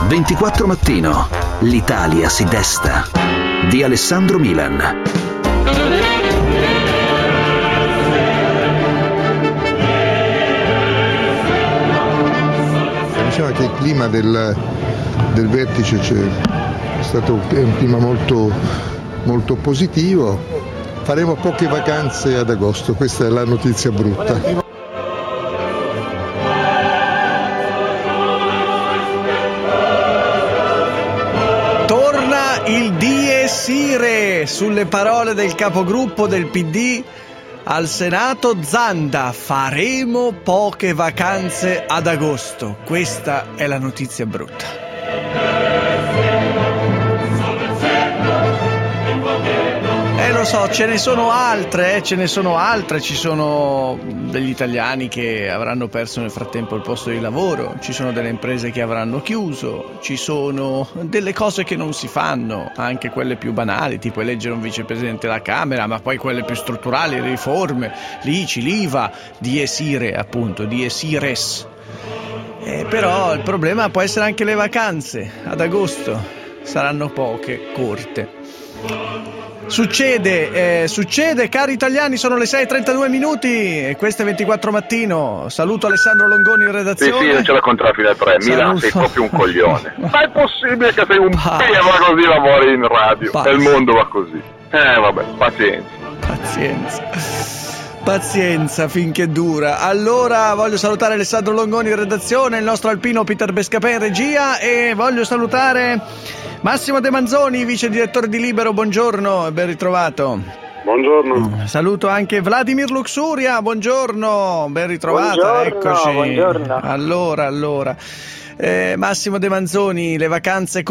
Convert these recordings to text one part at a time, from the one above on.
24 Mattino. L'Italia si desta. Di Alessandro Milan. Diceva che il clima del vertice è stato un clima molto, molto positivo. Faremo poche vacanze ad agosto, questa è la notizia brutta. Il Dies Irae sulle parole del capogruppo del PD al Senato Zanda: faremo poche vacanze ad agosto. Questa è la notizia brutta. Lo so, ce ne sono altre, ci sono degli italiani che avranno perso nel frattempo il posto di lavoro, ci sono delle imprese che avranno chiuso, ci sono delle cose che non si fanno, anche quelle più banali, tipo eleggere un vicepresidente della Camera, ma poi quelle più strutturali, le riforme, l'ICI, l'IVA, Dies Irae appunto, Dies Iraes. Però il problema può essere anche le vacanze, ad agosto saranno poche, corte. Succede, cari italiani, sono le 6:32 e questo è 24 Mattino. Saluto Alessandro Longoni in redazione. Sì, io ce la contra fino alle 3. Milan, sei proprio un coglione. Ma è possibile che sei un pieno così lavori in radio? E il mondo va così. Vabbè, pazienza finché dura. Allora voglio salutare Alessandro Longoni in redazione, il nostro alpino Peter Bescapè in regia, e voglio salutare Massimo De Manzoni, vice direttore di Libero. Buongiorno e ben ritrovato. Buongiorno. Saluto anche Vladimir Luxuria. Buongiorno, ben ritrovato. Buongiorno, Eccoci. Buongiorno. Allora. Massimo De Manzoni, le vacanze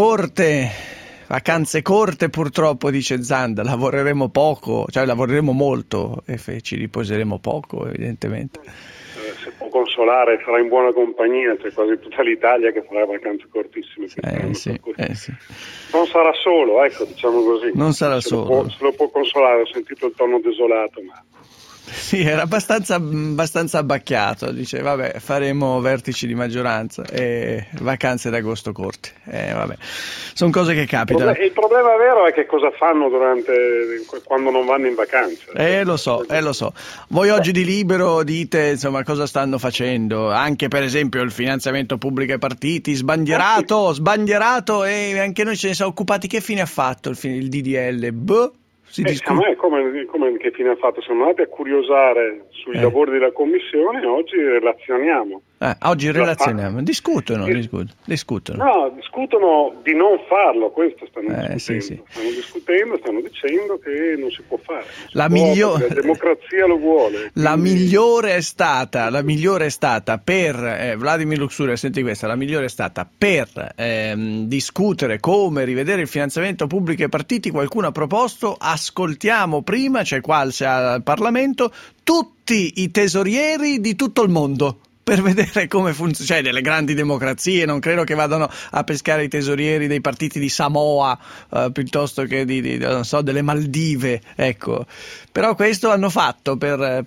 corte purtroppo, dice Zanda, lavoreremo poco, cioè lavoreremo molto e ci riposeremo poco, evidentemente. Se può consolare, sarà in buona compagnia, c'è quasi tutta l'Italia che farà vacanze cortissime. Sì. Non sarà solo, ecco, diciamo così. Non sarà solo. Se lo può consolare, ho sentito il tono desolato, ma... Sì, era abbastanza abbacchiato, dice vabbè, faremo vertici di maggioranza e vacanze d'agosto corte, vabbè, sono cose che capitano. Il problema vero è che cosa fanno quando non vanno in vacanza. Lo so. Voi oggi di Libero dite, insomma, cosa stanno facendo, anche per esempio il finanziamento pubblico ai partiti, sbandierato, e anche noi ce ne siamo occupati. Che fine ha fatto il DDL? Come che fine ha fatto? Siamo andati a curiosare sui lavori della Commissione e oggi relazioniamo. Oggi relazioniamo. Discutono. No, discutono di non farlo, questo stanno discutendo. Sì. Stanno discutendo, stanno dicendo che non si può fare. La democrazia lo vuole. La migliore è stata per Vladimir Luxuria, senti questa, la migliore è stata per discutere come rivedere il finanziamento pubblico ai partiti. Qualcuno ha proposto: ascoltiamo prima, cioè qua al Parlamento, tutti i tesorieri di tutto il mondo, per vedere come funziona, cioè delle grandi democrazie non credo che vadano a pescare i tesorieri dei partiti di Samoa piuttosto che non so, delle Maldive, ecco. Però questo hanno fatto per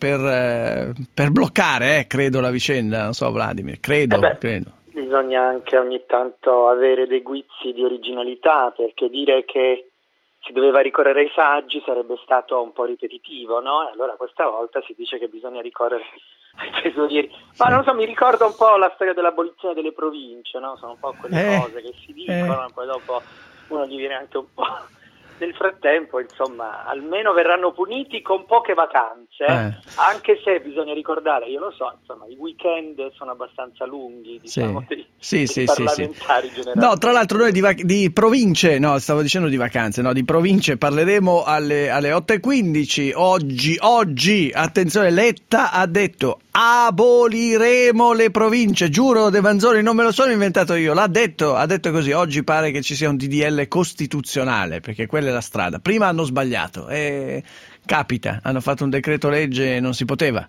bloccare, credo, la vicenda, non so, Vladimir, credo. Bisogna anche ogni tanto avere dei guizzi di originalità, perché dire che si doveva ricorrere ai saggi sarebbe stato un po' ripetitivo, no? E allora questa volta si dice che bisogna ricorrere ai tesorieri. Ma non so, mi ricorda un po' la storia dell'abolizione delle province, no? Sono un po' quelle cose che si dicono e poi dopo uno gli viene anche un po'... Nel frattempo, insomma, almeno verranno puniti con poche vacanze, anche se bisogna ricordare, io lo so, insomma, i weekend sono abbastanto lunghi, diciamo, dei parlamentari generali. No, tra l'altro noi di province, stavo dicendo di vacanze, di province parleremo alle 8:15. Oggi, attenzione, Letta ha detto: aboliremo le province, giuro, De Manzoni, non me lo sono inventato io, ha detto così. Oggi pare che ci sia un DDL costituzionale, perché quella è la strada. Prima hanno sbagliato, capita, hanno fatto un decreto legge, non si poteva.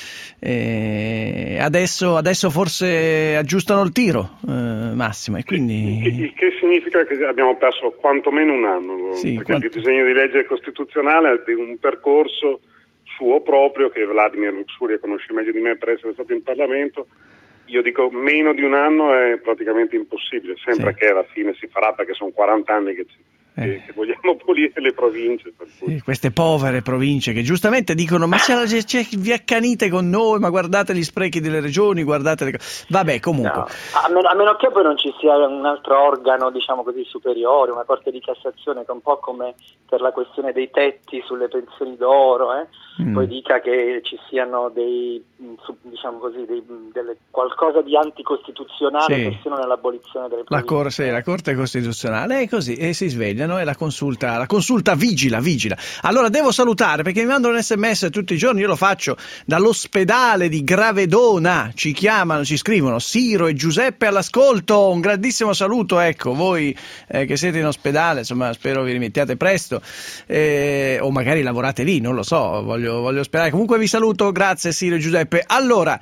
Adesso forse aggiustano il tiro, Massimo, e quindi... Il che significa che abbiamo perso quantomeno un anno, perché il disegno di legge costituzionale è un percorso suo proprio, che Vladimir Luxuria conosce meglio di me per essere stato in Parlamento. io dico meno di un anno è praticamente impossibile, sempre che alla fine si farà, perché sono 40 anni che vogliamo pulire le province. Per cui. Sì, queste povere province che giustamente dicono ma vi accanite con noi, ma guardate gli sprechi delle regioni, guardate le cose. Vabbè, comunque. No, a meno che poi non ci sia un altro organo, diciamo così, superiore, una Corte di Cassazione che un po' come per la questione dei tetti sulle pensioni d'oro, poi dica che ci siano diciamo così, qualcosa di anticostituzionale persino nell'abolizione delle province. La Corte Costituzionale è così, e si svegliano e la consulta vigila. Allora devo salutare perché mi mandano un SMS tutti i giorni, io lo faccio dall'ospedale di Gravedona, ci chiamano, ci scrivono Siro e Giuseppe all'ascolto, un grandissimo saluto, ecco, voi che siete in ospedale, insomma spero vi rimettiate presto, o magari lavorate lì, non lo so, voglio sperare. Comunque vi saluto, grazie Siro e Giuseppe. Allora,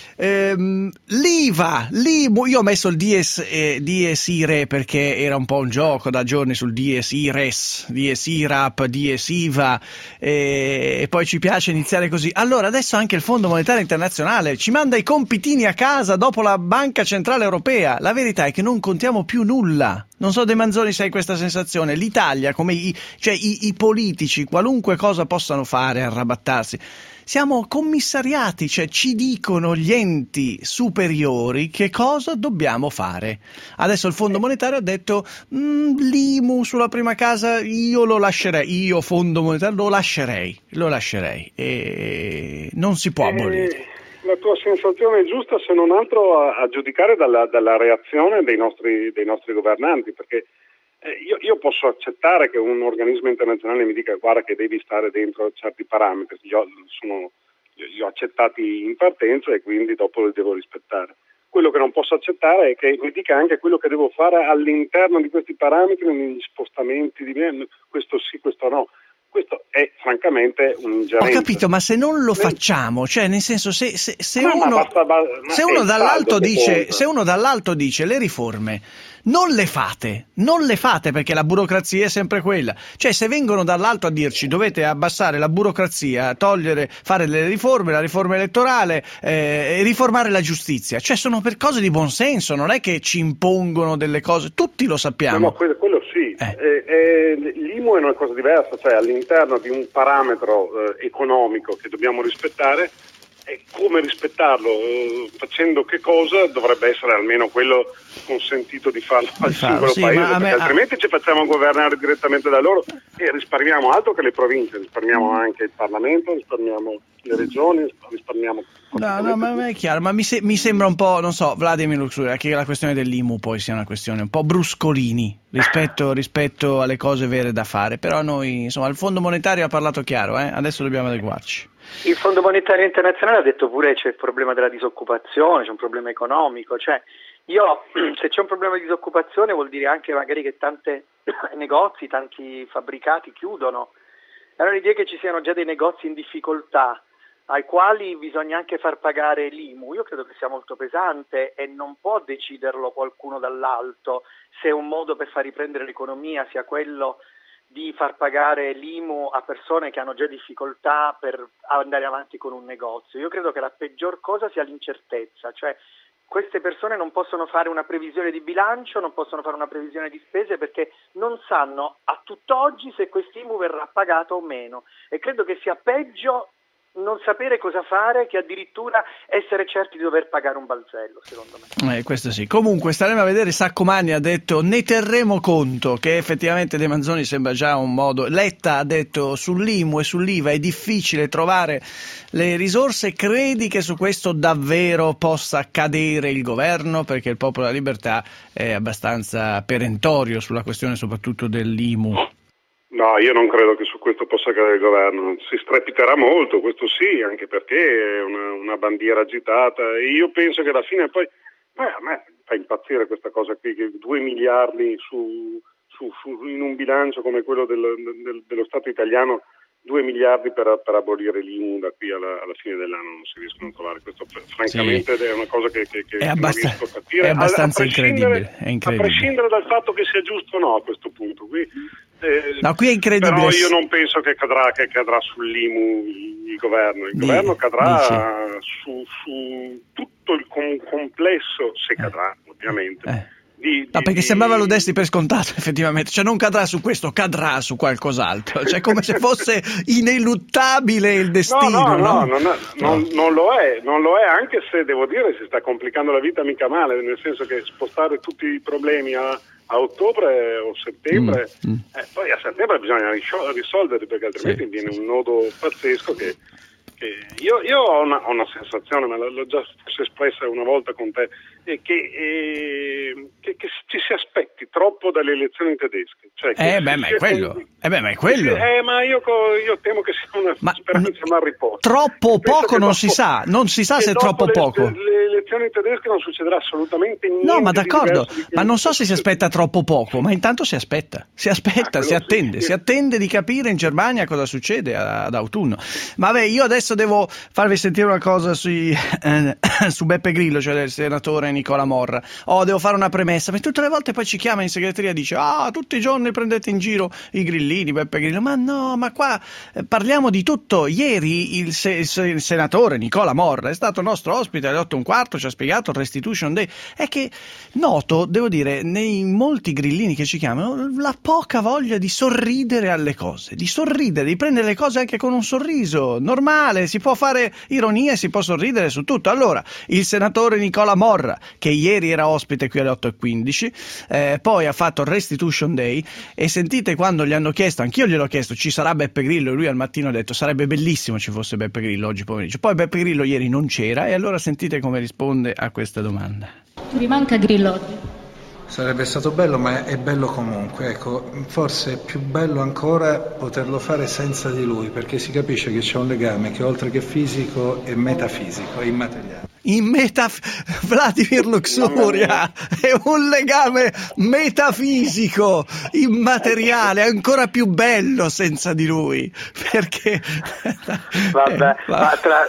l'IMU, io ho messo il Dies Irae perché era un po' un gioco da giorni sul Dies Ires, Dies Irap, Dies IVA, e poi ci piace iniziare così. Allora adesso anche il Fondo Monetario Internazionale ci manda i compitini a casa dopo la Banca Centrale Europea. La verità è che non contiamo più nulla. Non so De Manzoni se hai questa sensazione. L'Italia, come i politici, qualunque cosa possano fare, arrabattarsi, siamo commissariati, cioè ci dicono gli enti superiori che cosa dobbiamo fare. Adesso il Fondo Monetario ha detto l'IMU sulla prima casa io lo lascerei, io Fondo Monetario lo lascerei e non si può abolire. La tua sensazione è giusta, se non altro a giudicare dalla reazione dei nostri governanti, perché io posso accettare che un organismo internazionale mi dica guarda che devi stare dentro certi parametri, li ho accettati in partenza e quindi dopo li devo rispettare. Quello che non posso accettare è che mi dica anche quello che devo fare all'interno di questi parametri, negli spostamenti di questo sì, questo no. Questo è francamente un'ingerenza. Ho capito, ma se non lo facciamo, cioè nel senso se uno dall'alto dice le riforme non le fate perché la burocrazia è sempre quella. Cioè se vengono dall'alto a dirci dovete abbassare la burocrazia, fare le riforme, la riforma elettorale, riformare la giustizia, cioè sono per cose di buon senso, non è che ci impongono delle cose, tutti lo sappiamo. No, quello sì. L'IMU è una cosa diversa, cioè all'interno di un parametro economico che dobbiamo rispettare. E come rispettarlo? Facendo che cosa? Dovrebbe essere almeno quello consentito di farlo al singolo paese, perché altrimenti ci facciamo governare direttamente da loro e risparmiamo altro che le province, risparmiamo anche il Parlamento, risparmiamo le regioni, risparmiamo... No, ma è chiaro, ma mi sembra un po', non so, Vladimir Luxuria, che la questione dell'IMU poi sia una questione un po' bruscolini rispetto alle cose vere da fare, però noi, insomma, il Fondo Monetario ha parlato chiaro, adesso dobbiamo adeguarci. Il Fondo Monetario Internazionale ha detto pure che c'è il problema della disoccupazione, c'è un problema economico, cioè se c'è un problema di disoccupazione vuol dire anche magari che tanti negozi, tanti fabbricati chiudono. Allora l'idea che ci siano già dei negozi in difficoltà ai quali bisogna anche far pagare l'IMU, io credo che sia molto pesante e non può deciderlo qualcuno dall'alto se un modo per far riprendere l'economia sia quello di far pagare l'IMU a persone che hanno già difficoltà per andare avanti con un negozio. Io credo che la peggior cosa sia l'incertezza, cioè queste persone non possono fare una previsione di bilancio, non possono fare una previsione di spese perché non sanno a tutt'oggi se quest'IMU verrà pagato o meno e credo che sia peggio non sapere cosa fare che addirittura essere certi di dover pagare un balzello, secondo me. Questo sì. Comunque staremo a vedere. Saccomanni ha detto ne terremo conto, che effettivamente De Manzoni sembra già un modo. Letta ha detto sull'IMU e sull'IVA è difficile trovare le risorse. Credi che su questo davvero possa cadere il governo? Perché il Popolo della Libertà è abbastanza perentorio sulla questione soprattutto dell'IMU. No, io non credo che su questo possa cadere il governo, si strepiterà molto, questo sì, anche perché è una bandiera agitata e io penso che alla fine poi a me fa impazzire questa cosa qui, che 2 miliardi in un bilancio come quello dello Stato italiano, 2 miliardi per abolire l'IMU da qui alla fine dell'anno non si riescono a trovare. Questo francamente sì. È una cosa che non riesco a capire. È abbastanza incredibile. A prescindere dal fatto che sia giusto o no a questo punto. Qui è incredibile. Però io non penso che cadrà sull'IMU il governo. Il governo cadrà su tutto il complesso, se cadrà ovviamente. No, perché sembrava lo dessi per scontato, effettivamente, cioè non cadrà su questo, cadrà su qualcos'altro, cioè come se fosse ineluttabile il destino. No, non lo è, anche se devo dire si sta complicando la vita mica male, nel senso che spostare tutti i problemi a ottobre o settembre, poi a settembre bisogna risolverli, perché altrimenti viene un nodo pazzesco che io ho una sensazione, ma l'ho già espressa una volta con te, che ci si aspetti troppo dalle elezioni tedesche. Cioè ma è quello. Ma io temo che sia una speranza mal riposta. Troppo poco non si sa se è troppo poco. Le elezioni tedesche non succederà assolutamente niente. No, ma d'accordo, ma non so se si aspetta troppo poco, ma intanto si aspetta, si attende di capire in Germania cosa succede ad autunno. Ma vabbè, io adesso devo farvi sentire una cosa su Beppe Grillo, cioè del senatore Nicola Morra. Devo fare una premessa, perché tutte le volte poi ci chiama in segreteria e dice tutti i giorni prendete in giro i grillini, Beppe Grillo. Ma no, ma qua parliamo di tutto. Ieri il senatore Nicola Morra è stato nostro ospite alle 8:15, ci ha spiegato il Restitution Day. È che noto, devo dire, nei molti grillini che ci chiamano, la poca voglia di sorridere alle cose, di prendere le cose anche con un sorriso normale. Si può fare ironia e si può sorridere su tutto. Allora, il senatore Nicola Morra, che ieri era ospite qui alle 8:15, poi ha fatto il Restitution Day, e sentite quando gli hanno chiesto, anch'io gliel'ho chiesto, ci sarà Beppe Grillo, e lui al mattino ha detto sarebbe bellissimo ci fosse Beppe Grillo oggi pomeriggio. Poi Beppe Grillo ieri non c'era, e allora sentite come risponde a questa domanda. Mi manca Grillo oggi? Sarebbe stato bello, ma è bello comunque. Ecco, forse è più bello ancora poterlo fare senza di lui, perché si capisce che c'è un legame che oltre che fisico è metafisico, è immateriale. Vladimir Luxuria è un legame metafisico, immateriale, ancora più bello senza di lui, perché vabbè, ma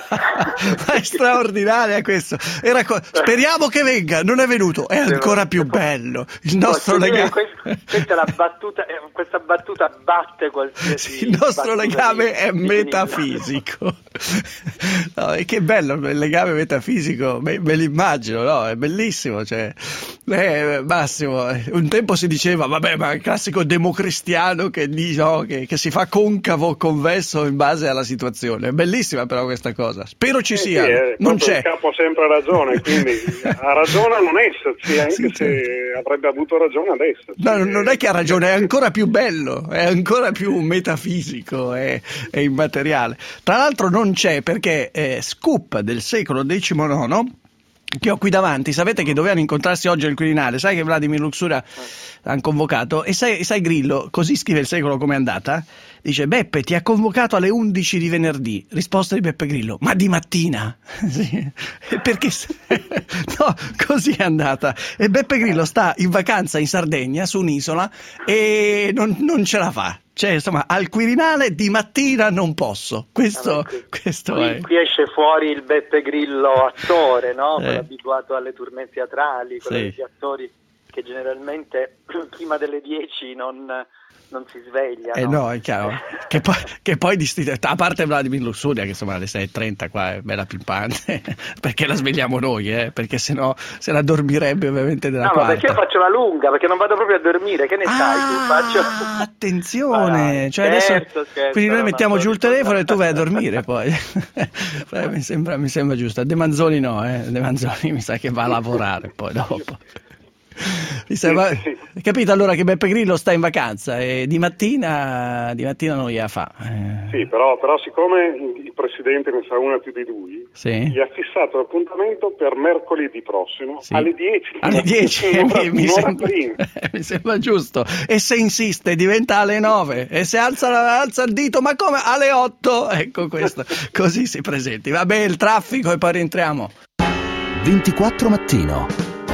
è straordinaria questo. Speriamo che venga, non è venuto, è ancora più bello il nostro legame. Questa è la battuta, questa battuta batte qualsiasi. Il nostro legame è metafisico. No, e che bello il legame metafisico. Me l'immagino, no? È bellissimo, cioè, Massimo, un tempo si diceva, vabbè, ma il classico democristiano che si fa concavo, convesso in base alla situazione. È bellissima però questa cosa, spero ci sia, non c'è. Il capo ha sempre ragione, quindi ha ragione a non esserci, anche se avrebbe avuto ragione ad esserci. No, non è che ha ragione, è ancora più bello, è ancora più metafisico, è immateriale. Tra l'altro non c'è, perché Scoop del secolo XIX, che ho qui davanti, sapete che dovevano incontrarsi oggi al Quirinale, sai che Vladimir Luxuria l'hanno convocato, e sai Grillo, così scrive il secolo com'è andata? Dice: Beppe ti ha convocato alle 11 di venerdì. Risposta di Beppe Grillo: ma di mattina? Sì. Perché no, così è andata. E Beppe Grillo sta in vacanza in Sardegna su un'isola e non ce la fa. Cioè, insomma, al Quirinale di mattina non posso. Questo è. Qui esce fuori il Beppe Grillo attore, no? Abituato alle tournée teatrali, con gli attori che generalmente prima delle 10 non si sveglia. No, è chiaro. che poi a parte Vladimir Luxuria, che insomma alle 6:30 qua è bella pimpante, perché la svegliamo noi, perché sennò se la dormirebbe ovviamente della quarta. Ma perché io faccio la lunga, perché non vado proprio a dormire, che ne sai tu? Attenzione, cioè adesso quindi noi mettiamo giù il telefono e tu vai a dormire poi. mi sembra giusto. De Manzoni no, De Manzoni mi sa che va a lavorare poi dopo. Capito allora che Beppe Grillo sta in vacanza e di mattina non gliela fa. Sì, però siccome il presidente ne sa una più di lui, gli ha fissato l'appuntamento per mercoledì prossimo alle 10. Alle 10 mi sembra giusto. E se insiste diventa alle 9, e se alza il dito, ma come alle 8? Ecco questo, così si presenti. Vabbè, il traffico e poi rientriamo. 24 Mattino.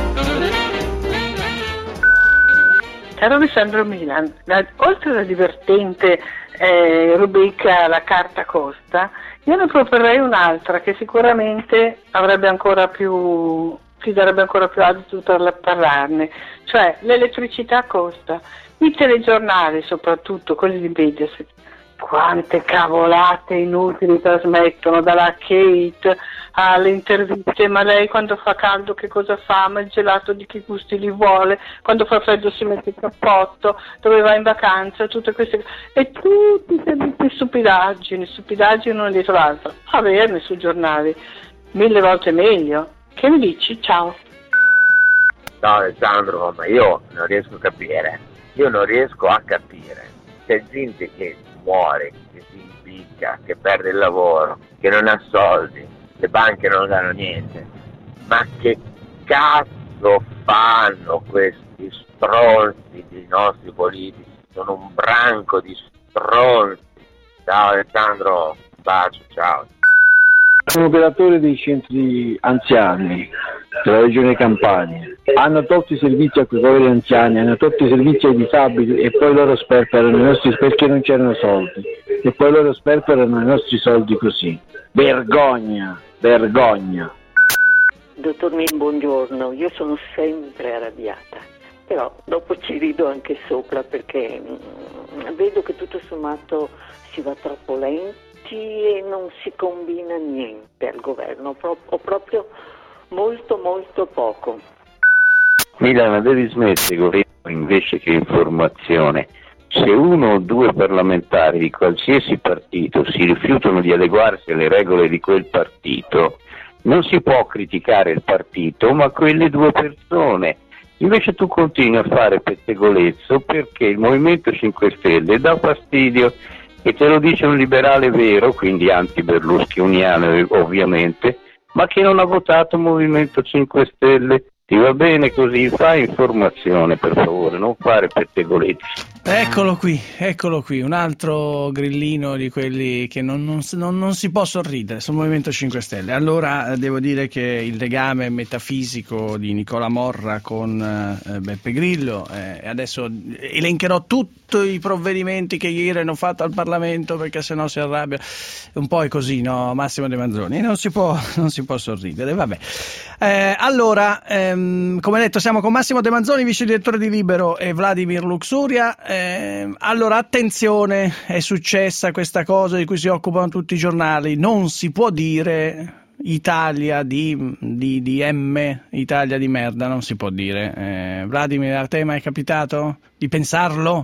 Caro Alessandro Milan, oltre alla divertente rubrica La carta costa, io ne proporrei un'altra che sicuramente ci darebbe ancora più adito per parlarne, cioè l'elettricità costa. I telegiornali, soprattutto quelli di Mediaset, quante cavolate inutili trasmettono, dalla Kate alle interviste, ma lei quando fa caldo che cosa fa, ma il gelato di che gusti li vuole, quando fa freddo si mette il cappotto, dove va in vacanza, tutte queste e tutte queste stupidaggini una dietro l'altra, averne sui giornali 1000 volte meglio. Che mi dici? Ciao. No Alessandro, ma io non riesco a capire, c'è gente che muore, che si impicca, che perde il lavoro, che non ha soldi, le banche non danno niente, ma che cazzo fanno questi stronzi dei nostri politici? Sono un branco di stronzi. Ciao Alessandro, un bacio, ciao. Sono operatori dei centri anziani della regione Campania, hanno tolto i servizi a quei poveri anziani, hanno tolto i servizi ai disabili e poi loro sperperano i nostri perché non c'erano soldi e poi loro sperperano i nostri soldi così. Vergogna, vergogna. Dottor Min, buongiorno, io sono sempre arrabbiata, però dopo ci rido anche sopra perché vedo che tutto sommato si va troppo lenti e non si combina niente al governo, o proprio molto molto poco. Milana, devi smettere con invece che informazione. Se uno o due parlamentari di qualsiasi partito si rifiutano di adeguarsi alle regole di quel partito, non si può criticare il partito, ma quelle due persone. Invece tu continui a fare pettegolezzo perché il Movimento 5 Stelle dà fastidio, e te lo dice un liberale vero, quindi anti-berlusconiano ovviamente, ma che non ha votato Movimento 5 Stelle. Ti va bene così? Fai informazione per favore, non fare pettegolezzi. Eccolo qui, un altro grillino di quelli che non si può sorridere sul Movimento 5 Stelle. Allora devo dire che il legame metafisico di Nicola Morra con Beppe Grillo, adesso elencherò tutti i provvedimenti che ieri hanno fatto al Parlamento perché sennò si arrabbia, un po' è così, no? Massimo De Manzoni, non si può sorridere, vabbè. Allora, come detto, siamo con Massimo De Manzoni, vice direttore di Libero, e Vladimir Luxuria. Allora, attenzione, è successa questa cosa di cui si occupano tutti i giornali, non si può dire Italia di Italia di merda, non si può dire. Vladimir, a te mai è capitato di pensarlo?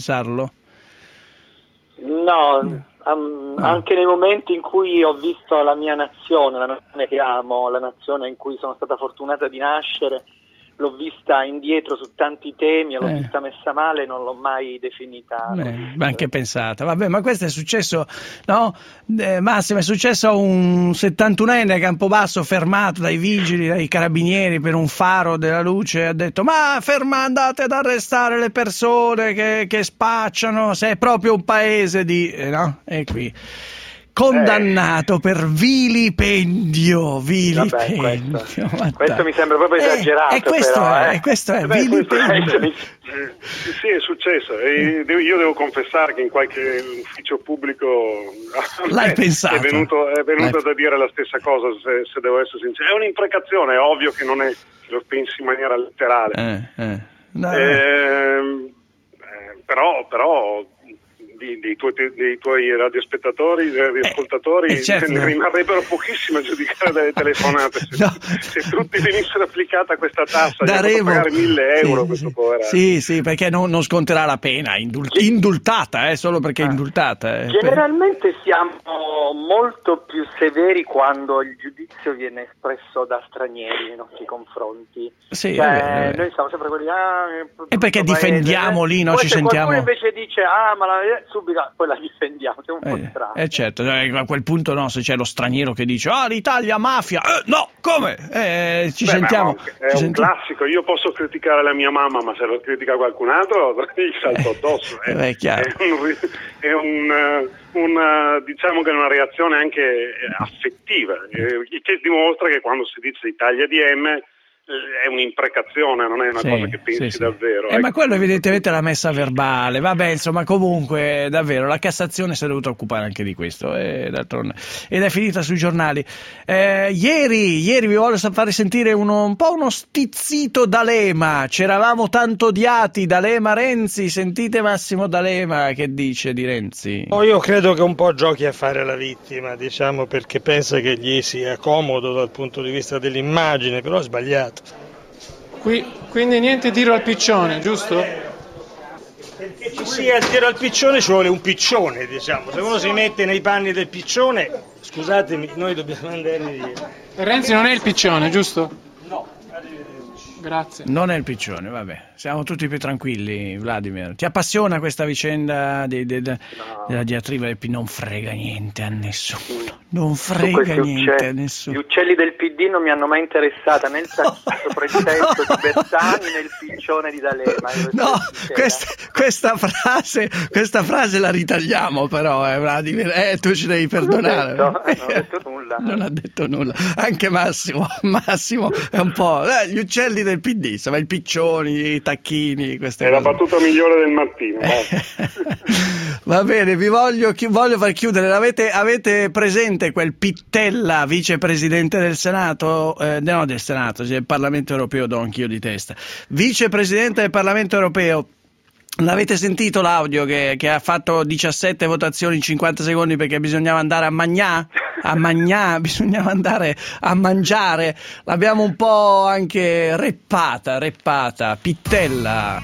No, anche nei momenti in cui ho visto la mia nazione, la nazione che amo, la nazione in cui sono stata fortunata di nascere, l'ho vista indietro su tanti temi, l'ho vista messa male, non l'ho mai definita. Anche pensata. Vabbè, ma questo è successo, no? Massimo, è successo a un 71enne a Campobasso fermato dai vigili, dai carabinieri per un faro della luce, ha detto: ma andate ad arrestare le persone che spacciano, se è proprio un paese di... no? E qui... condannato per vilipendio. Questo mi sembra proprio esagerato. Questo è vilipendio. Sì, è successo. Io devo confessare che in qualche ufficio pubblico l'hai pensato. È venuto da dire la stessa cosa, se devo essere sincero. È un'imprecazione, è ovvio che non è, se lo pensi in maniera letterale. Però dei tuoi radiospettatori, radioascoltatori, certo, ne rimarrebbero pochissime a giudicare dalle telefonate. Se tutti venissero applicata questa tassa, daremo pagare 1.000 euro questo povero. Sì, perché non sconterà la pena, indultata, solo perché è indultata. Generalmente siamo molto più severi quando il giudizio viene espresso da stranieri nei nostri confronti. Sì, noi siamo sempre quelli e perché difendiamo lì, no? Ci sentiamo. Qualcuno invece dice subito poi la difendiamo, c'è un contrasto. Certo, a quel punto no, se c'è lo straniero che dice l'Italia mafia, no, come? Ci sentiamo. È un classico, io posso criticare la mia mamma, ma se lo critica qualcun altro gli salto addosso. È chiaro. Diciamo che è una reazione anche affettiva, che dimostra che quando si dice Italia di M è un'imprecazione, non è una cosa che pensi davvero. Ma quello evidentemente è la messa verbale, vabbè, insomma, comunque davvero la Cassazione si è dovuta occupare anche di questo ed è finita sui giornali. Ieri vi voglio fare sentire un po' uno stizzito D'Alema. C'eravamo tanto odiati, D'Alema Renzi. Sentite Massimo D'Alema che dice di Renzi. Io credo che un po' giochi a fare la vittima, diciamo, perché pensa che gli sia comodo dal punto di vista dell'immagine, però è sbagliato. Quindi niente tiro al piccione, giusto? Perché ci sia il tiro al piccione ci vuole un piccione, diciamo. Se uno si mette nei panni del piccione, scusatemi, noi dobbiamo andare via. Renzi non è il piccione, giusto? No. Grazie. Non è il piccione, vabbè, siamo tutti più tranquilli. Vladimir, ti appassiona questa vicenda della diatriba del PD? Non frega niente a nessuno, non frega niente a nessuno. Gli uccelli del PD non mi hanno mai interessata, né il sacchetto pretesto di Bersani né il piccione di D'Alema. No, questa frase la ritagliamo però, Vladimir, tu ci devi perdonare. Non ho detto nulla. Non ha detto nulla, anche Massimo è un po', gli uccelli del PD, insomma, i piccioni, i tacchini, queste è cose. La battuta migliore del mattino. Va bene, vi voglio far chiudere. Avete presente quel Pittella, vicepresidente del Senato? No, del Senato, del Parlamento Europeo, do anch'io di testa. Vicepresidente del Parlamento Europeo. L'avete sentito l'audio che ha fatto 17 votazioni in 50 secondi perché bisognava andare a mangiare, bisognava andare a mangiare. L'abbiamo un po' anche reppata. Pittella.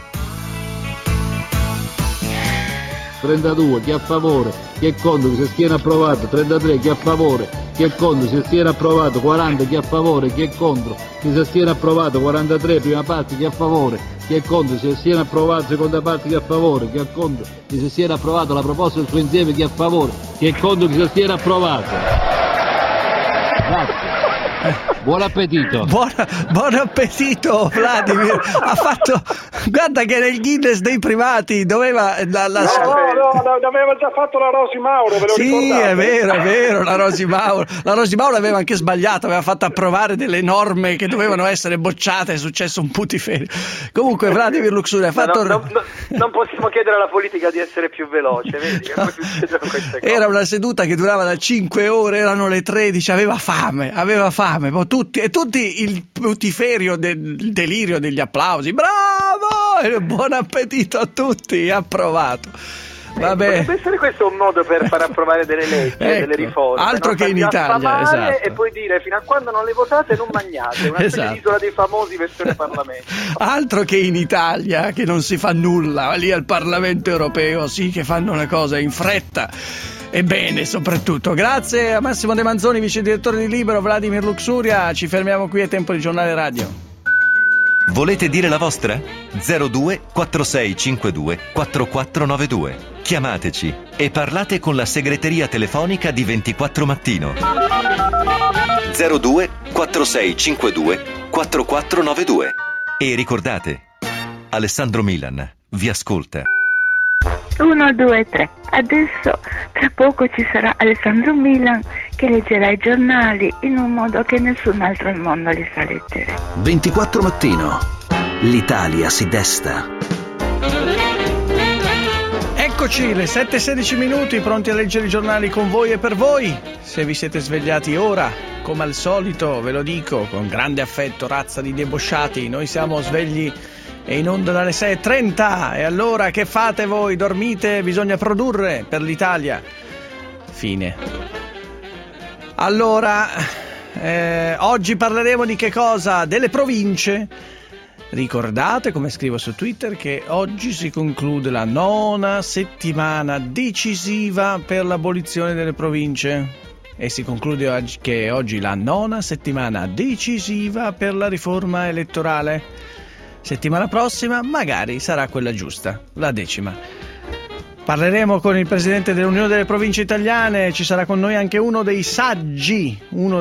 32, chi è a favore, chi è contro, chi si astiene approvato, 33, chi è a favore, chi è contro, chi si astiene approvato, 40, chi è a favore, chi è contro, chi si astiene approvato, 43, prima parte, chi è a favore, chi è contro, chi si astiene approvato, seconda parte, chi è a favore, chi è contro, chi si astiene approvato, la proposta del suo insieme, chi è a favore, chi è contro, chi si astiene approvato. Grazie. Buon appetito. Buon appetito, Vladimir. Ha fatto, guarda che nel Guinness dei primati doveva aveva già fatto la Rosi Mauro, ve lo ricordate? È vero, la Rosi Mauro aveva anche sbagliato, aveva fatto approvare delle norme che dovevano essere bocciate, è successo un putiferio. Comunque Vladimir Luxuria ha fatto non possiamo chiedere alla politica di essere più veloce, vedi che poi succedono queste cose. Era una seduta che durava da 5 ore, erano le 13, aveva fame, tutti il putiferio del delirio degli applausi. Bravo! Buon appetito a tutti, approvato. Vabbè. Potrebbe essere questo un modo per far approvare delle leggi, delle riforme, altro che in Italia, esatto. E poi dire fino a quando non le votate non mangiate, una specie di isola dei famosi versione Parlamento. Altro che in Italia, che non si fa nulla, lì al Parlamento Europeo sì che fanno una cosa in fretta e bene soprattutto. Grazie a Massimo De Manzoni, vice direttore di Libero, Vladimir Luxuria. Ci fermiamo qui, a tempo di giornale radio. Volete dire la vostra? 02 4652 4492. Chiamateci e parlate con la segreteria telefonica di 24 Mattino. 02 4652 4492. E ricordate, Alessandro Milan vi ascolta. 1, 2, 3. Adesso tra poco ci sarà Alessandro Milan che leggerà i giornali in un modo che nessun altro al mondo li sa leggere. 24 Mattino. L'Italia si desta. Eccoci, le 7:16 minuti, pronti a leggere i giornali con voi e per voi. Se vi siete svegliati ora, come al solito, ve lo dico con grande affetto, razza di debosciati, noi siamo svegli e in onda dalle 6:30. E allora che fate voi? Dormite? Bisogna produrre per l'Italia. Fine. Allora, oggi parleremo di che cosa? Delle province. Ricordate, come scrivo su Twitter, che oggi si conclude la 9ª settimana decisiva per l'abolizione delle province e si conclude oggi la 9ª settimana decisiva per la riforma elettorale. Settimana prossima magari sarà quella giusta, la 10ª. Parleremo con il presidente dell'Unione delle Province Italiane, ci sarà con noi anche uno dei saggi.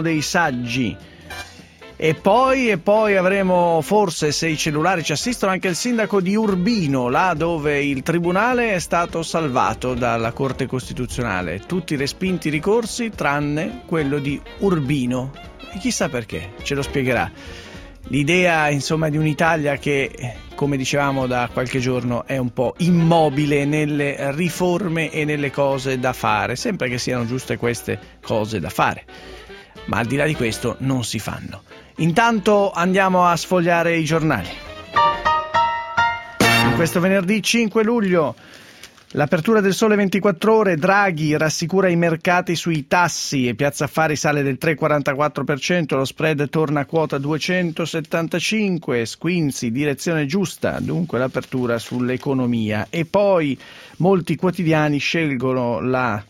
E poi avremo, forse se i cellulari ci assistono, anche il sindaco di Urbino, là dove il tribunale è stato salvato dalla Corte Costituzionale. Tutti respinti i ricorsi tranne quello di Urbino. E chissà perché, ce lo spiegherà l'idea insomma di un'Italia che, come dicevamo da qualche giorno, è un po' immobile nelle riforme e nelle cose da fare, sempre che siano giuste queste cose da fare, ma al di là di questo non si fanno. Intanto andiamo a sfogliare i giornali. In questo venerdì 5 luglio l'apertura del Sole 24 Ore, Draghi rassicura i mercati sui tassi e Piazza Affari sale del 3,44%, lo spread torna a quota 275, Squinzi, direzione giusta, dunque l'apertura sull'economia. E poi molti quotidiani scelgono la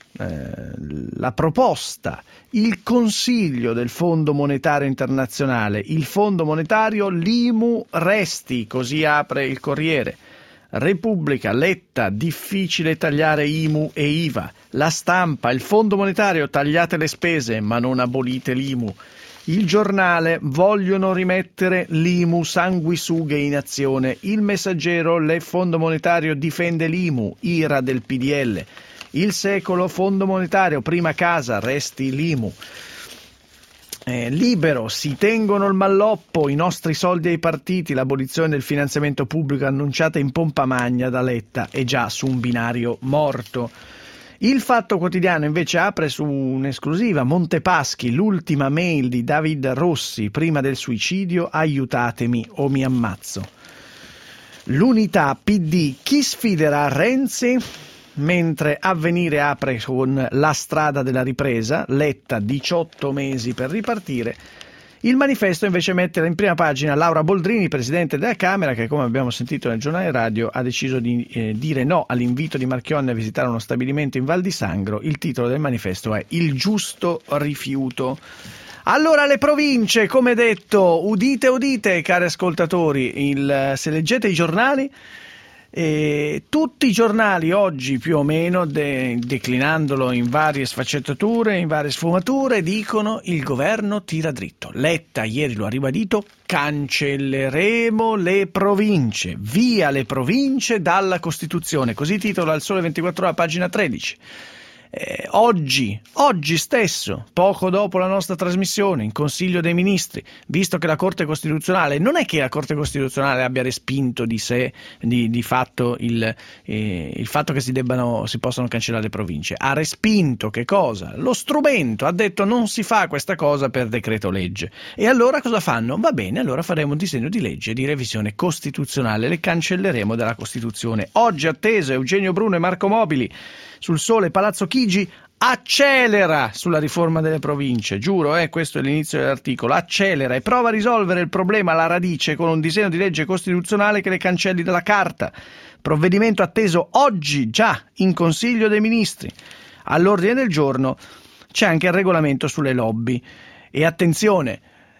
proposta, il consiglio del Fondo Monetario Internazionale, il Fondo Monetario, l'IMU resti, così apre il Corriere. Repubblica, Letta, difficile tagliare IMU e IVA. La Stampa, il Fondo Monetario, tagliate le spese ma non abolite l'IMU. Il Giornale, vogliono rimettere l'IMU, sanguisughe in azione. Il Messaggero, il Fondo Monetario difende l'IMU, ira del PDL. Il Secolo, Fondo Monetario, prima casa, resti l'IMU. Libero, si tengono il malloppo, i nostri soldi ai partiti, l'abolizione del finanziamento pubblico annunciata in pompa magna da Letta è già su un binario morto. Il Fatto Quotidiano invece apre su un'esclusiva, Montepaschi, l'ultima mail di David Rossi prima del suicidio, aiutatemi o mi ammazzo. L'Unità, PD, chi sfiderà Renzi? Mentre Avvenire apre con la strada della ripresa, Letta 18 mesi per ripartire. Il Manifesto invece mette in prima pagina Laura Boldrini, presidente della Camera, che come abbiamo sentito nel giornale radio ha deciso di dire no all'invito di Marchionne a visitare uno stabilimento in Val di Sangro. Il titolo del Manifesto è Il giusto rifiuto. Allora, le province, come detto, udite udite cari ascoltatori, se leggete i giornali, tutti i giornali oggi più o meno, declinandolo in varie sfaccettature, in varie sfumature, dicono il governo tira dritto. Letta ieri lo ha ribadito, cancelleremo le province, via le province dalla Costituzione, così titola il Sole 24 Ore, pagina 13. Oggi stesso, poco dopo la nostra trasmissione in Consiglio dei Ministri, visto che la Corte Costituzionale, non è che la Corte Costituzionale abbia respinto di sé di fatto il fatto che si possano cancellare le province, ha respinto che cosa? Lo strumento, ha detto non si fa questa cosa per decreto legge. E allora cosa fanno? Va bene, allora faremo un disegno di legge di revisione costituzionale, le cancelleremo dalla Costituzione. Oggi atteso Eugenio Bruno e Marco Mobili sul Sole, Palazzo Chigi accelera sulla riforma delle province, giuro, questo è l'inizio dell'articolo, accelera e prova a risolvere il problema alla radice con un disegno di legge costituzionale che le cancelli dalla carta. Provvedimento atteso oggi già in Consiglio dei Ministri. All'ordine del giorno c'è anche il regolamento sulle lobby e attenzione,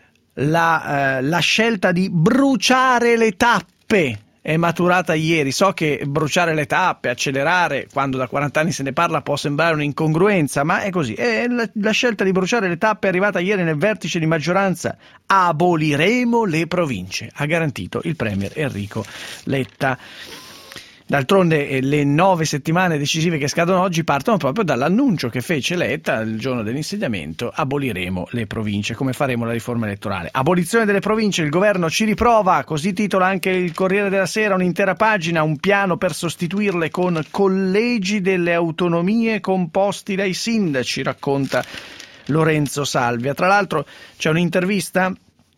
la scelta di bruciare le tappe è maturata ieri. So che bruciare le tappe, accelerare, quando da 40 anni se ne parla può sembrare un'incongruenza, ma è così. La scelta di bruciare le tappe è arrivata ieri nel vertice di maggioranza. Aboliremo le province, ha garantito il premier Enrico Letta. D'altronde le 9 settimane decisive che scadono oggi partono proprio dall'annuncio che fece Letta il giorno dell'insediamento: aboliremo le province, come faremo la riforma elettorale. Abolizione delle province, il governo ci riprova, così titola anche il Corriere della Sera, un'intera pagina, un piano per sostituirle con collegi delle autonomie composti dai sindaci, racconta Lorenzo Salvia. Tra l'altro c'è un'intervista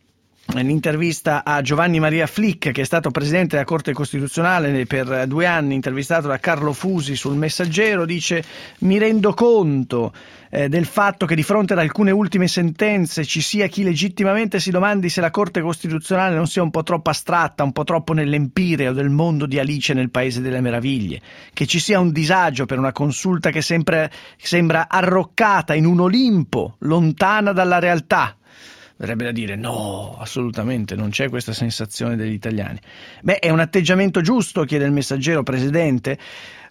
a Giovanni Maria Flick, che è stato presidente della Corte Costituzionale per 2 anni, intervistato da Carlo Fusi sul Messaggero. Dice: mi rendo conto del fatto che di fronte ad alcune ultime sentenze ci sia chi legittimamente si domandi se la Corte Costituzionale non sia un po' troppo astratta, un po' troppo nell'empireo del mondo di Alice nel Paese delle Meraviglie, che ci sia un disagio per una consulta che sembra arroccata in un Olimpo lontana dalla realtà. Verrebbe da dire no, assolutamente non c'è questa sensazione degli italiani. È un atteggiamento giusto, chiede il Messaggero, Presidente.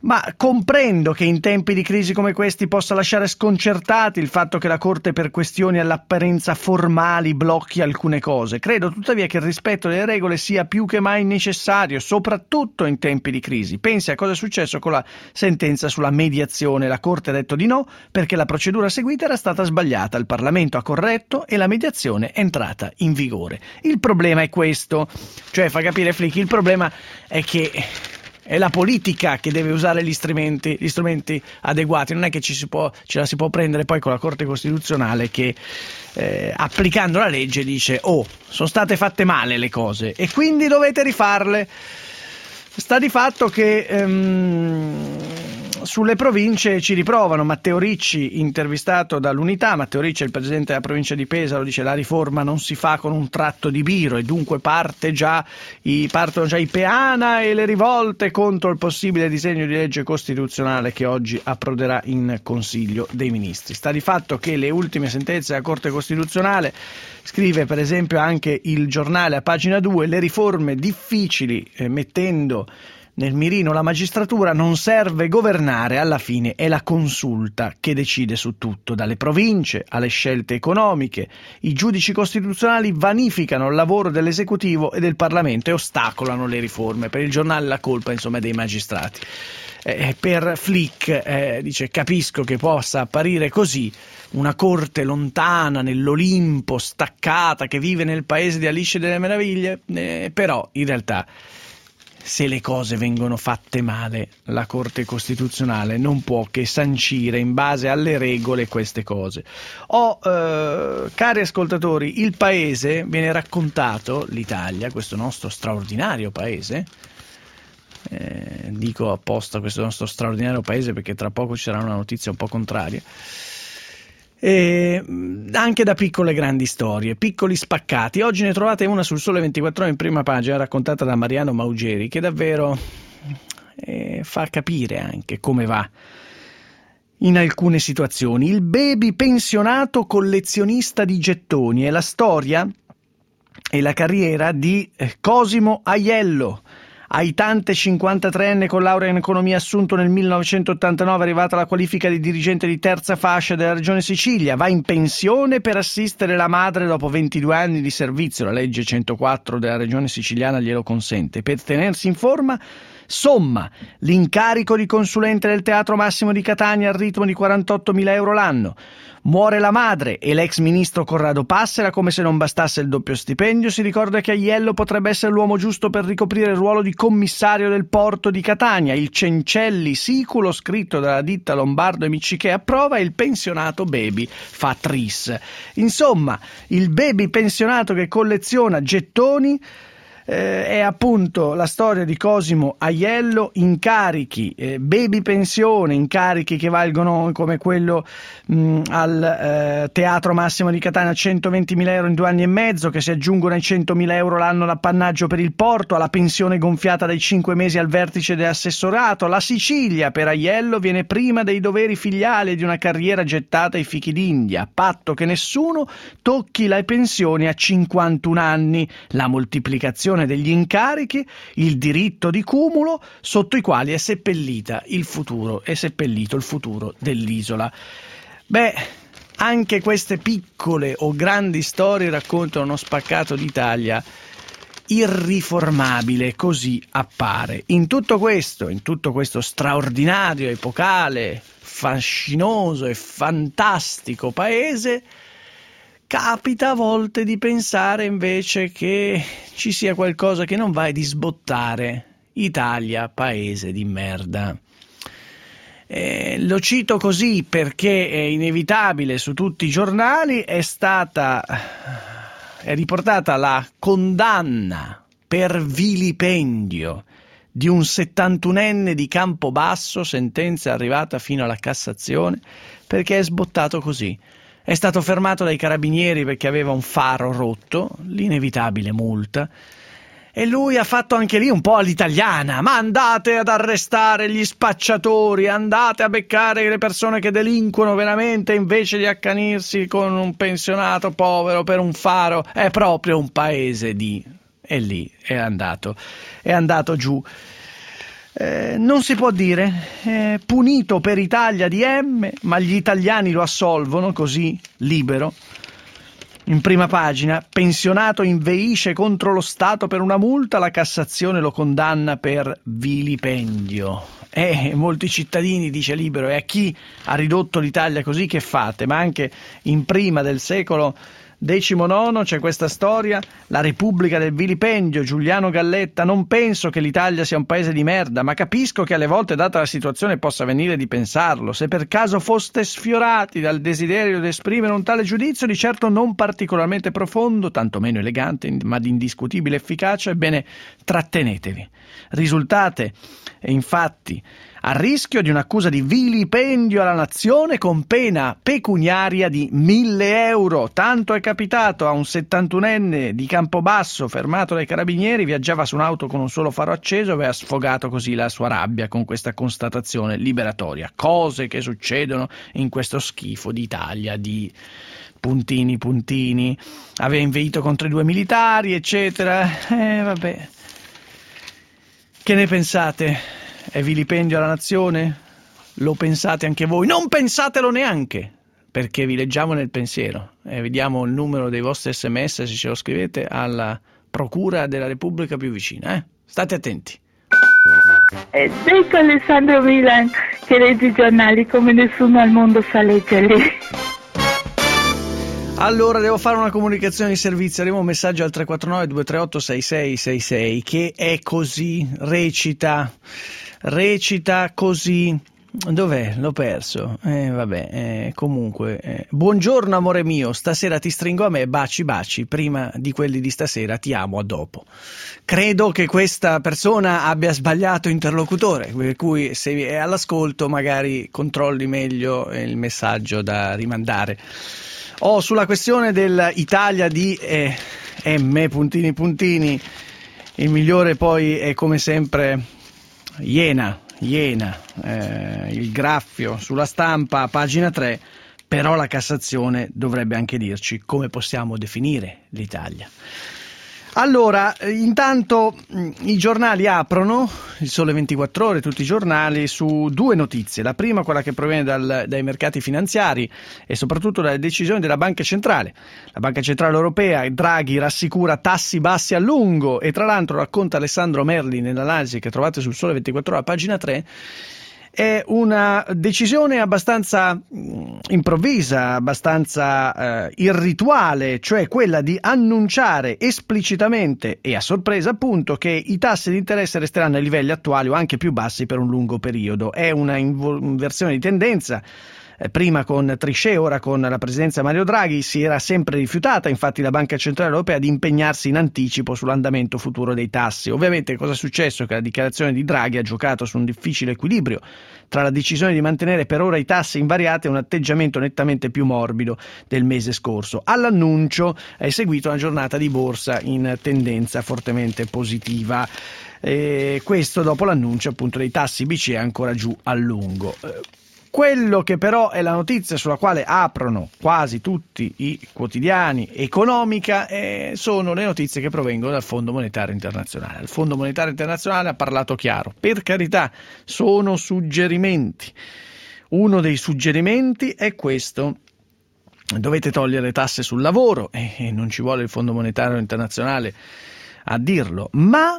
ma comprendo che in tempi di crisi come questi possa lasciare sconcertati il fatto che la Corte per questioni all'apparenza formali blocchi alcune cose. Credo tuttavia che il rispetto delle regole sia più che mai necessario, soprattutto in tempi di crisi. Pensi a cosa è successo con la sentenza sulla mediazione. La Corte ha detto di no perché la procedura seguita era stata sbagliata, il Parlamento ha corretto e la mediazione è entrata in vigore. Il problema è questo, cioè fa capire Flick, il problema è che è la politica che deve usare gli strumenti adeguati, non è che ce la si può prendere poi con la Corte Costituzionale che applicando la legge dice sono state fatte male le cose e quindi dovete rifarle. Sta di fatto che sulle province ci riprovano. Matteo Ricci, intervistato dall'Unità, Matteo Ricci è il presidente della provincia di Pesaro, dice la riforma non si fa con un tratto di biro e dunque partono già i peana e le rivolte contro il possibile disegno di legge costituzionale che oggi approderà in Consiglio dei Ministri. Sta di fatto che le ultime sentenze della Corte Costituzionale, scrive per esempio anche il Giornale a pagina 2, le riforme difficili mettendo nel mirino la magistratura, non serve governare, alla fine è la consulta che decide su tutto, dalle province alle scelte economiche. I giudici costituzionali vanificano il lavoro dell'esecutivo e del Parlamento e ostacolano le riforme. Per il Giornale la colpa insomma è dei magistrati. Per Flick dice capisco che possa apparire così una corte lontana nell'Olimpo, staccata, che vive nel paese di Alice delle Meraviglie, però in realtà se le cose vengono fatte male, la Corte Costituzionale non può che sancire in base alle regole queste cose. Cari ascoltatori, il paese viene raccontato, l'Italia, questo nostro straordinario paese, dico apposta questo nostro straordinario paese perché tra poco ci sarà una notizia un po' contraria, anche da piccole grandi storie, piccoli spaccati. Oggi ne trovate una sul Sole 24 Ore in prima pagina, raccontata da Mariano Maugeri, che davvero fa capire anche come va in alcune situazioni. Il baby pensionato collezionista di gettoni è la storia e la carriera di Cosimo Aiello, aitante 53enne con laurea in economia, assunto nel 1989, arrivata alla qualifica di dirigente di terza fascia della regione Sicilia. Va in pensione per assistere la madre dopo 22 anni di servizio, la legge 104 della regione siciliana glielo consente. Per tenersi in forma somma l'incarico di consulente del Teatro Massimo di Catania al ritmo di 48.000 euro l'anno. Muore la madre e l'ex ministro Corrado Passera, come se non bastasse il doppio stipendio, si ricorda che Aiello potrebbe essere l'uomo giusto per ricoprire il ruolo di commissario del porto di Catania. Il Cencelli siculo, scritto dalla ditta Lombardo e Miccichè, approva e il pensionato baby fa tris. Insomma, il baby pensionato che colleziona gettoni è appunto la storia di Cosimo Aiello. Incarichi, baby pensione, incarichi che valgono come quello al Teatro Massimo di Catania 120.000 euro in 2 anni e mezzo, che si aggiungono ai 100.000 euro l'anno d'appannaggio per il porto, alla pensione gonfiata dai 5 mesi al vertice dell'assessorato. La Sicilia per Aiello viene prima dei doveri filiali di una carriera gettata ai fichi d'India, a patto che nessuno tocchi le pensioni a 51 anni, la moltiplicazione degli incarichi, il diritto di cumulo sotto i quali è seppellito il futuro dell'isola. Anche queste piccole o grandi storie raccontano uno spaccato d'Italia irriformabile, così appare. In tutto questo straordinario, epocale, fascinoso e fantastico paese, capita a volte di pensare invece che ci sia qualcosa che non va e di sbottare: Italia, paese di merda. Lo cito così perché è inevitabile, su tutti i giornali è riportata la condanna per vilipendio di un 71enne di Campobasso, sentenza arrivata fino alla Cassazione, perché è sbottato così. È stato fermato dai carabinieri perché aveva un faro rotto, l'inevitabile multa, e lui ha fatto anche lì un po' all'italiana: ma andate ad arrestare gli spacciatori, andate a beccare le persone che delinquono veramente, invece di accanirsi con un pensionato povero per un faro. È proprio un paese di... e lì è andato giù. Non si può dire, punito per Italia di M, ma gli italiani lo assolvono così, Libero. In prima pagina, pensionato inveisce contro lo Stato per una multa, la Cassazione lo condanna per vilipendio. Molti cittadini, dice Libero, e a chi ha ridotto l'Italia così che fate? Ma anche in prima del secolo XIX c'è questa storia, la Repubblica del vilipendio, Giuliano Galletta: non penso che l'Italia sia un paese di merda, ma capisco che alle volte, data la situazione, possa venire di pensarlo. Se per caso foste sfiorati dal desiderio di esprimere un tale giudizio, di certo non particolarmente profondo, tantomeno elegante, ma di indiscutibile efficacia, ebbene trattenetevi. Risultate infatti a rischio di un'accusa di vilipendio alla nazione con pena pecuniaria di 1.000 euro. Tanto è capitato a un 71enne di Campobasso, fermato dai carabinieri, viaggiava su un'auto con un solo faro acceso e aveva sfogato così la sua rabbia con questa constatazione liberatoria. Cose che succedono in questo schifo d'Italia di puntini puntini. Aveva inveito contro i 2 militari, eccetera. Vabbè. Che ne pensate? È vilipendio alla nazione? Lo pensate anche voi? Non pensatelo neanche, perché vi leggiamo nel pensiero. Vediamo il numero dei vostri SMS, se ce lo scrivete, alla Procura della Repubblica più vicina. State attenti. Ed ecco Alessandro Milan che legge i giornali come nessuno al mondo sa leggerli. Allora, devo fare una comunicazione di servizio. Arriva un messaggio al 349-238-6666 che è così, recita così. Dov'è? L'ho perso. Comunque. Buongiorno amore mio, stasera ti stringo a me, baci baci, prima di quelli di stasera, ti amo, a dopo. Credo che questa persona abbia sbagliato interlocutore, per cui se è all'ascolto magari controlli meglio il messaggio da rimandare. Sulla questione dell'Italia di M, puntini puntini, il migliore poi è come sempre Iena, il graffio sulla Stampa, pagina 3, però la Cassazione dovrebbe anche dirci come possiamo definire l'Italia. Allora, intanto i giornali aprono, il Sole 24 Ore, tutti i giornali, su 2 notizie. La prima, quella che proviene dai mercati finanziari e soprattutto dalle decisioni della Banca Centrale. La Banca Centrale Europea, Draghi rassicura tassi bassi a lungo, e tra l'altro racconta Alessandro Merli nell'analisi che trovate sul Sole 24 Ore, pagina 3, è una decisione abbastanza improvvisa, abbastanza irrituale, cioè quella di annunciare esplicitamente e a sorpresa appunto che i tassi di interesse resteranno ai livelli attuali o anche più bassi per un lungo periodo. È una inversione di tendenza. Prima con Trichet, ora con la presidenza Mario Draghi, si era sempre rifiutata infatti la Banca Centrale Europea di impegnarsi in anticipo sull'andamento futuro dei tassi. Ovviamente cosa è successo? Che la dichiarazione di Draghi ha giocato su un difficile equilibrio tra la decisione di mantenere per ora i tassi invariati e un atteggiamento nettamente più morbido del mese scorso. All'annuncio è seguita una giornata di borsa in tendenza fortemente positiva. Questo dopo l'annuncio appunto dei tassi BCE ancora giù a lungo. Quello che però è la notizia sulla quale aprono quasi tutti i quotidiani economica sono le notizie che provengono dal Fondo Monetario Internazionale. Il Fondo Monetario Internazionale ha parlato chiaro, per carità, sono suggerimenti. Uno dei suggerimenti è questo: dovete togliere le tasse sul lavoro, e non ci vuole il Fondo Monetario Internazionale a dirlo, ma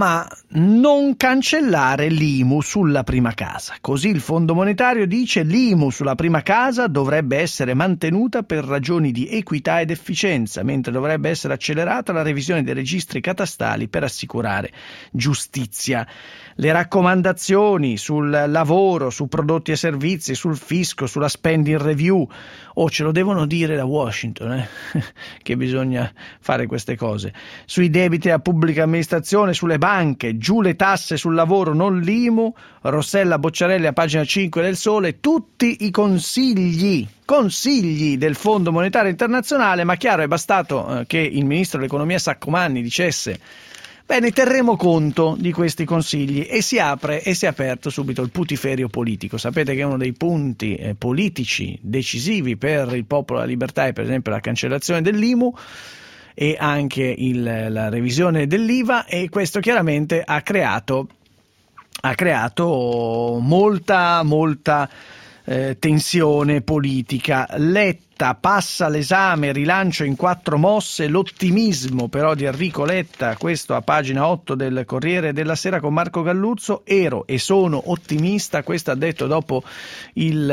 non cancellare l'IMU sulla prima casa. Così il Fondo Monetario dice: l'IMU sulla prima casa dovrebbe essere mantenuta per ragioni di equità ed efficienza, mentre dovrebbe essere accelerata la revisione dei registri catastali per assicurare giustizia. Le raccomandazioni sul lavoro, su prodotti e servizi, sul fisco, sulla spending review, ce lo devono dire da Washington, che bisogna fare queste cose. Sui debiti a pubblica amministrazione, sulle banche, giù le tasse sul lavoro, non l'IMU. Rossella Bocciarelli a pagina 5 del Sole, tutti i consigli del Fondo Monetario Internazionale, ma chiaro, è bastato che il ministro dell'economia Saccomanni dicesse: ne terremo conto di questi consigli, e si è aperto subito il putiferio politico. Sapete che uno dei punti politici decisivi per il Popolo della Libertà è per esempio la cancellazione dell'IMU e anche la revisione dell'IVA, e questo chiaramente ha creato ha creato molta tensione politica. Letta passa l'esame, rilancio in 4 mosse, l'ottimismo però di Enrico Letta, questo a pagina 8 del Corriere della Sera con Marco Galluzzo. Ero e sono ottimista, questo ha detto dopo il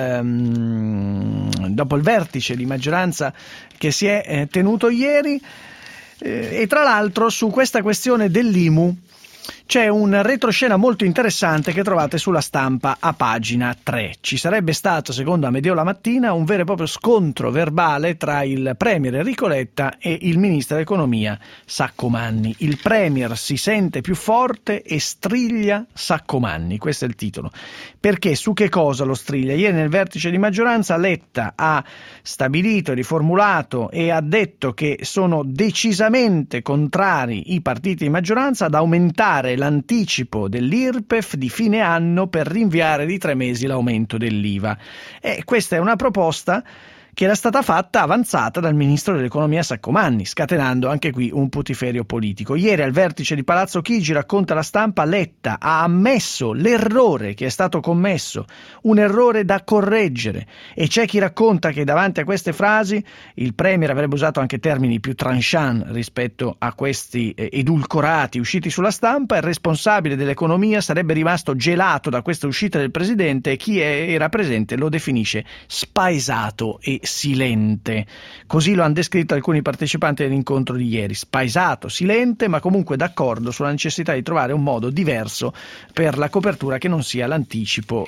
vertice di maggioranza che si è tenuto ieri. E tra l'altro su questa questione dell'IMU c'è un retroscena molto interessante che trovate sulla Stampa a pagina 3. Ci sarebbe stato, secondo Amedeo La Mattina, un vero e proprio scontro verbale tra il premier Enrico Letta e il ministro dell'economia Saccomanni. Il premier si sente più forte e striglia Saccomanni, questo è il titolo. Perché? Su che cosa lo striglia? Ieri nel vertice di maggioranza Letta ha stabilito, riformulato e ha detto che sono decisamente contrari i partiti di maggioranza ad aumentare l'anticipo dell'IRPEF di fine anno per rinviare di 3 mesi l'aumento dell'IVA. E questa è una proposta che era stata fatta avanzata dal ministro dell'economia Saccomanni, scatenando anche qui un putiferio politico. Ieri al vertice di Palazzo Chigi, racconta la Stampa, Letta ha ammesso l'errore che è stato commesso, un errore da correggere, e c'è chi racconta che davanti a queste frasi il premier avrebbe usato anche termini più tranchant rispetto a questi edulcorati usciti sulla Stampa. Il responsabile dell'economia sarebbe rimasto gelato da questa uscita del presidente e chi era presente lo definisce spaesato e silente. Così lo hanno descritto alcuni partecipanti dell'incontro di ieri: spaesato, silente, ma comunque d'accordo sulla necessità di trovare un modo diverso per la copertura che non sia l'anticipo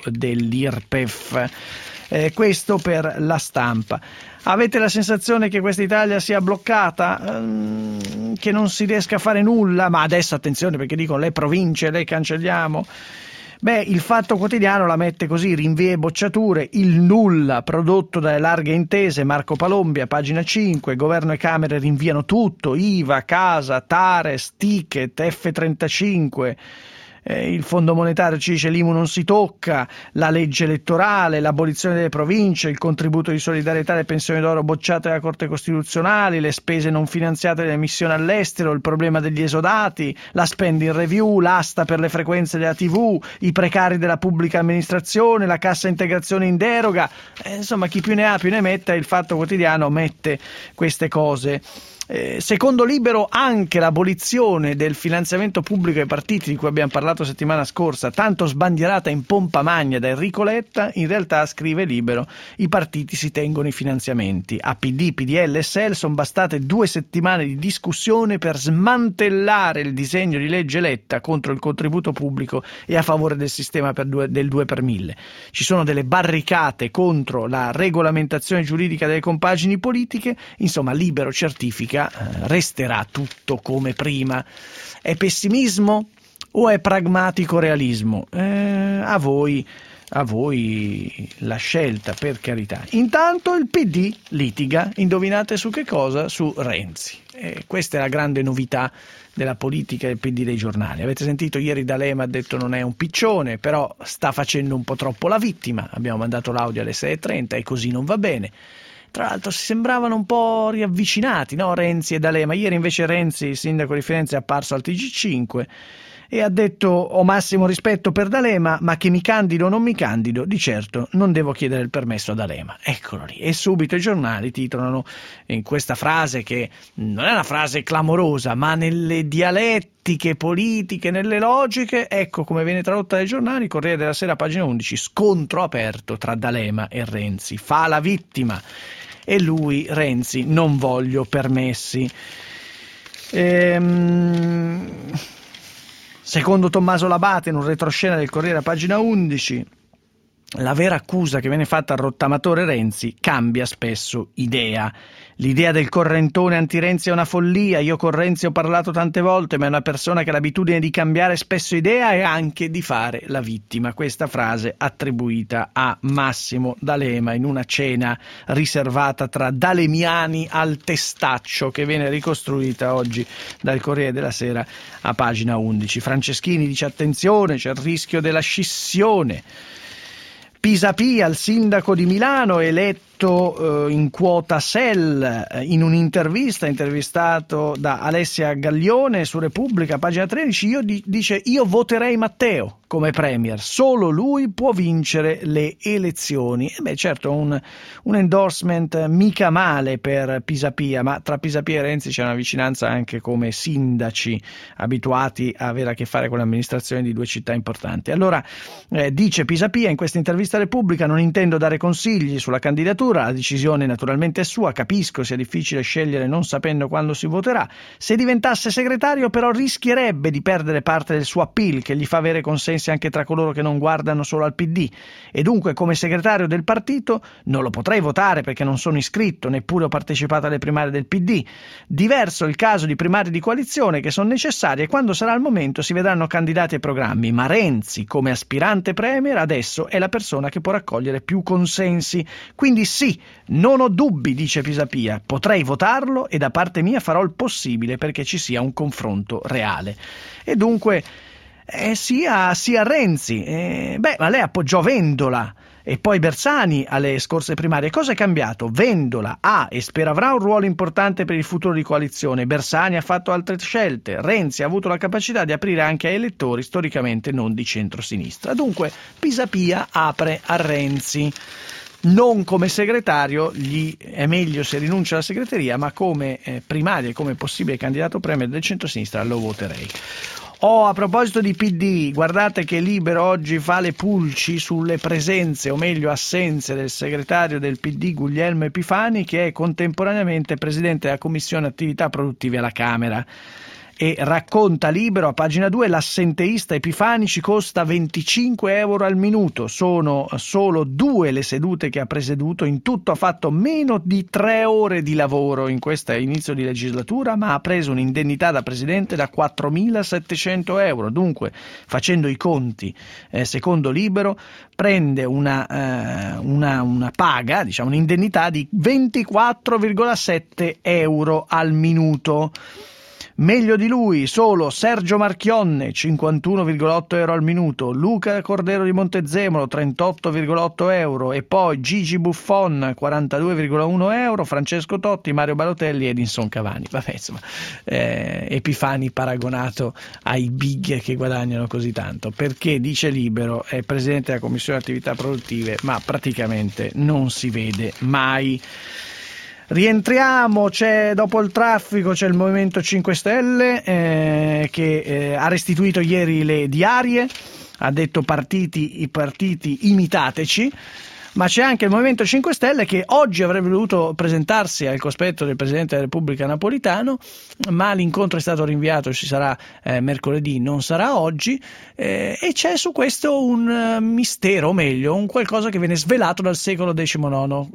dell'IRPEF. Questo per la Stampa. Avete la sensazione che questa Italia sia bloccata? Che non si riesca a fare nulla? Ma adesso attenzione, perché dicono le province le cancelliamo. Beh, il Fatto Quotidiano la mette così: rinvii e bocciature, il nulla prodotto dalle larghe intese. Marco Palombia, pagina 5, governo e Camere rinviano tutto, IVA, casa, Tares, ticket, F35. Il Fondo Monetario ci dice l'IMU non si tocca, la legge elettorale, l'abolizione delle province, il contributo di solidarietà alle pensioni d'oro bocciate dalla Corte Costituzionale, le spese non finanziate delle missioni all'estero, il problema degli esodati, la spending review, l'asta per le frequenze della TV, i precari della pubblica amministrazione, la cassa integrazione in deroga. Insomma, chi più ne ha più ne metta. Il Fatto Quotidiano mette queste cose. Secondo Libero anche l'abolizione del finanziamento pubblico ai partiti, di cui abbiamo parlato settimana scorsa, tanto sbandierata in pompa magna da Enrico Letta, in realtà, scrive Libero, i partiti si tengono i finanziamenti. A PD, PDL e SEL sono bastate 2 settimane di discussione per smantellare il disegno di legge Letta contro il contributo pubblico e a favore del sistema del 2 per 1000. Ci sono delle barricate contro la regolamentazione giuridica delle compagini politiche. Insomma, Libero certifica resterà tutto come prima. È pessimismo o è pragmatico realismo? A voi la scelta, per carità. Intanto il PD litiga, indovinate su che cosa? Su Renzi. Questa è la grande novità della politica del PD dei giornali. Avete sentito ieri D'Alema ha detto non è un piccione, però sta facendo un po' troppo la vittima. Abbiamo mandato l'audio alle 6:30 e così non va bene. Tra l'altro si sembravano un po' riavvicinati, no? Renzi e D'Alema. Ieri invece Renzi, il sindaco di Firenze, è apparso al TG5 e ha detto: ho massimo rispetto per D'Alema, ma che mi candido o non mi candido, di certo non devo chiedere il permesso a D'Alema. Eccolo lì. E subito i giornali titolano in questa frase, che non è una frase clamorosa, ma nelle dialettiche politiche, nelle logiche, ecco come viene tradotta dai giornali. Corriere della Sera, pagina 11, scontro aperto tra D'Alema e Renzi. Fa la vittima e lui, Renzi, non voglio permessi. Secondo Tommaso Labate, in un retroscena del Corriere a pagina 11, la vera accusa che viene fatta al rottamatore Renzi: cambia spesso idea. L'idea del correntone anti-Renzi è una follia. Io con Renzi ho parlato tante volte, ma è una persona che ha l'abitudine di cambiare spesso idea e anche di fare la vittima. Questa frase attribuita a Massimo D'Alema in una cena riservata tra dalemiani al Testaccio, che viene ricostruita oggi dal Corriere della Sera a pagina 11. Franceschini dice: attenzione, c'è il rischio della scissione. Pisapia, il sindaco di Milano, eletto detto in quota SEL in un'intervista, intervistato da Alessia Gaglione su Repubblica, pagina 13, dice: io voterei Matteo come premier, solo lui può vincere le elezioni. E beh, certo, un endorsement mica male per Pisapia, ma tra Pisapia e Renzi c'è una vicinanza anche come sindaci abituati a avere a che fare con le amministrazioni di due città importanti. Allora dice Pisapia in questa intervista a Repubblica: non intendo dare consigli sulla candidatura, la decisione naturalmente è sua, capisco sia difficile scegliere non sapendo quando si voterà. Se diventasse segretario però rischierebbe di perdere parte del suo appeal che gli fa avere consensi anche tra coloro che non guardano solo al PD, e dunque come segretario del partito non lo potrei votare perché non sono iscritto, neppure ho partecipato alle primarie del PD. Diverso il caso di primarie di coalizione che sono necessarie, e quando sarà il momento si vedranno candidati e programmi, ma Renzi come aspirante premier adesso è la persona che può raccogliere più consensi. Quindi sì, non ho dubbi, dice Pisapia, potrei votarlo e da parte mia farò il possibile perché ci sia un confronto reale. E dunque sia Renzi, ma lei appoggiò Vendola e poi Bersani alle scorse primarie. Cosa è cambiato? Vendola e spera avrà un ruolo importante per il futuro di coalizione. Bersani ha fatto altre scelte. Renzi ha avuto la capacità di aprire anche a elettori storicamente non di centrosinistra. Dunque Pisapia apre a Renzi. Non come segretario, gli è meglio se rinuncia alla segreteria, ma come primaria e come possibile candidato premier del centrosinistra lo voterei. A proposito di PD, guardate che Libero oggi fa le pulci sulle presenze, o meglio assenze, del segretario del PD Guglielmo Epifani, che è contemporaneamente presidente della Commissione Attività Produttive alla Camera. E racconta Libero a pagina 2: l'assenteista Epifani ci costa 25 euro al minuto, sono solo 2 le sedute che ha presieduto, in tutto ha fatto meno di 3 ore di lavoro in questo inizio di legislatura, ma ha preso un'indennità da presidente da 4.700 euro. Dunque, facendo i conti, secondo Libero, prende una paga, diciamo un'indennità di 24,7 euro al minuto. Meglio di lui solo Sergio Marchionne, 51,8 euro al minuto, Luca Cordero di Montezemolo, 38,8 euro, e poi Gigi Buffon, 42,1 euro, Francesco Totti, Mario Balotelli e Edinson Cavani. Vabbè, insomma, Epifani paragonato ai big che guadagnano così tanto, perché, dice Libero, è presidente della Commissione Attività Produttive, ma praticamente non si vede mai. Rientriamo, dopo il traffico c'è il Movimento 5 Stelle che ha restituito ieri le diarie, ha detto i partiti imitateci, ma c'è anche il Movimento 5 Stelle che oggi avrebbe dovuto presentarsi al cospetto del Presidente della Repubblica Napolitano, ma l'incontro è stato rinviato, ci sarà mercoledì, non sarà oggi, e c'è su questo un mistero, o meglio, un qualcosa che viene svelato dal secolo XIX.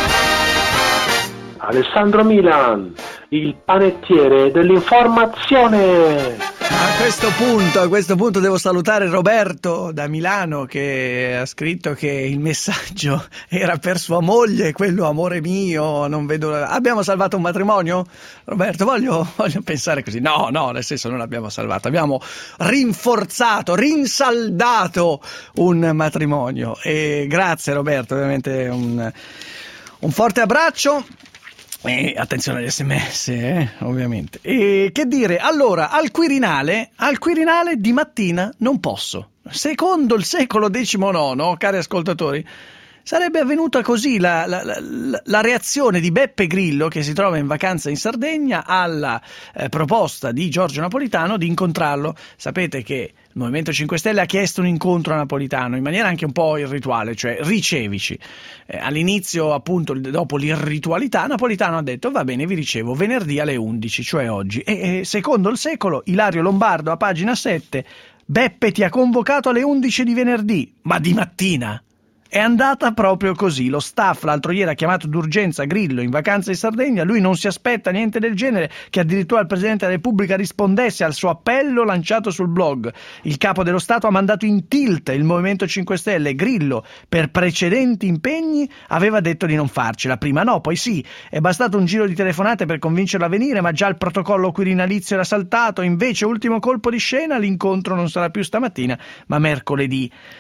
Alessandro Milan, il panettiere dell'informazione. A questo punto devo salutare Roberto da Milano, che ha scritto che il messaggio era per sua moglie, quello amore mio, non vedo. Abbiamo salvato un matrimonio? Roberto, voglio pensare così. No, nel senso non l'abbiamo salvato, abbiamo rinforzato, rinsaldato un matrimonio. E grazie Roberto, ovviamente un forte abbraccio. E attenzione agli SMS, ovviamente. E che dire, allora, al Quirinale di mattina non posso. Secondo il secolo XIX, cari ascoltatori, sarebbe avvenuta così la reazione di Beppe Grillo, che si trova in vacanza in Sardegna, alla proposta di Giorgio Napolitano di incontrarlo. Sapete che il Movimento 5 Stelle ha chiesto un incontro a Napolitano in maniera anche un po' irrituale, cioè ricevici. All'inizio, appunto, dopo l'irritualità, Napolitano ha detto: va bene, vi ricevo venerdì alle 11, cioè oggi. E secondo il secolo, Ilario Lombardo a pagina 7: Beppe ti ha convocato alle 11 di venerdì, ma di mattina. È andata proprio così. Lo staff l'altro ieri ha chiamato d'urgenza Grillo in vacanza in Sardegna, lui non si aspetta niente del genere, che addirittura il Presidente della Repubblica rispondesse al suo appello lanciato sul blog. Il capo dello Stato ha mandato in tilt il Movimento 5 Stelle. Grillo, per precedenti impegni, aveva detto di non farcela. Prima no, poi sì. È bastato un giro di telefonate per convincerlo a venire, ma già il protocollo quirinalizio era saltato. Invece, ultimo colpo di scena, l'incontro non sarà più stamattina, ma mercoledì.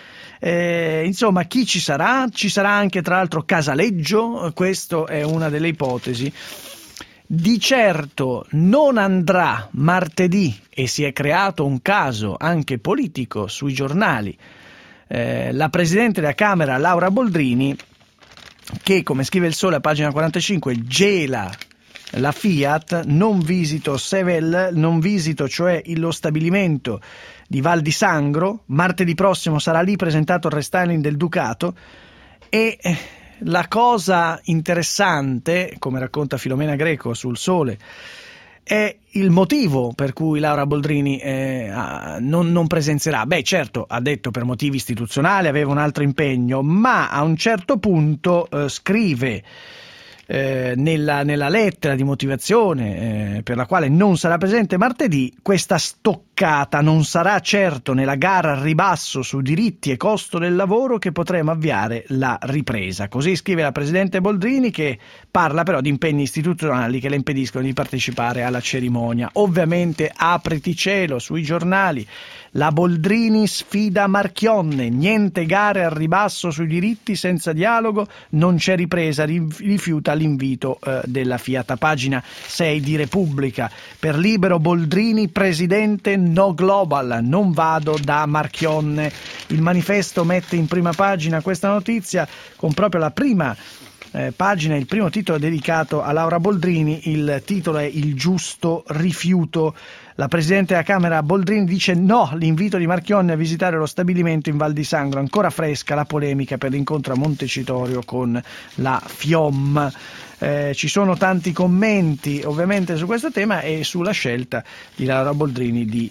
Insomma, chi ci sarà? Ci sarà anche tra l'altro Casaleggio, questa è una delle ipotesi. Di certo non andrà martedì, e si è creato un caso anche politico sui giornali, la Presidente della Camera Laura Boldrini, che, come scrive il Sole a pagina 45, gela la Fiat, non visito Sevel, non visito cioè lo stabilimento di Val di Sangro, martedì prossimo sarà lì presentato il restyling del Ducato. E la cosa interessante, come racconta Filomena Greco sul Sole, è il motivo per cui Laura Boldrini non presenzierà. Beh, certo, ha detto per motivi istituzionali, aveva un altro impegno, ma a un certo punto scrive nella lettera di motivazione per la quale non sarà presente martedì: questa stoccata non sarà certo nella gara al ribasso su diritti e costo del lavoro che potremo avviare la ripresa. Così scrive la Presidente Boldrini, che parla però di impegni istituzionali che le impediscono di partecipare alla cerimonia. Ovviamente apriti cielo sui giornali: la Boldrini sfida Marchionne, niente gare al ribasso sui diritti senza dialogo, non c'è ripresa, rifiuta l'invito della Fiat. A pagina 6 di Repubblica: per Libero Boldrini, presidente no global, non vado da Marchionne. Il Manifesto mette in prima pagina questa notizia con proprio la prima pagina, il primo titolo dedicato a Laura Boldrini. Il titolo è Il giusto rifiuto. La Presidente della Camera Boldrini dice no all'invito di Marchionne a visitare lo stabilimento in Val di Sangro. Ancora fresca la polemica per l'incontro a Montecitorio con la FIOM. Ci sono tanti commenti ovviamente su questo tema e sulla scelta di Laura Boldrini di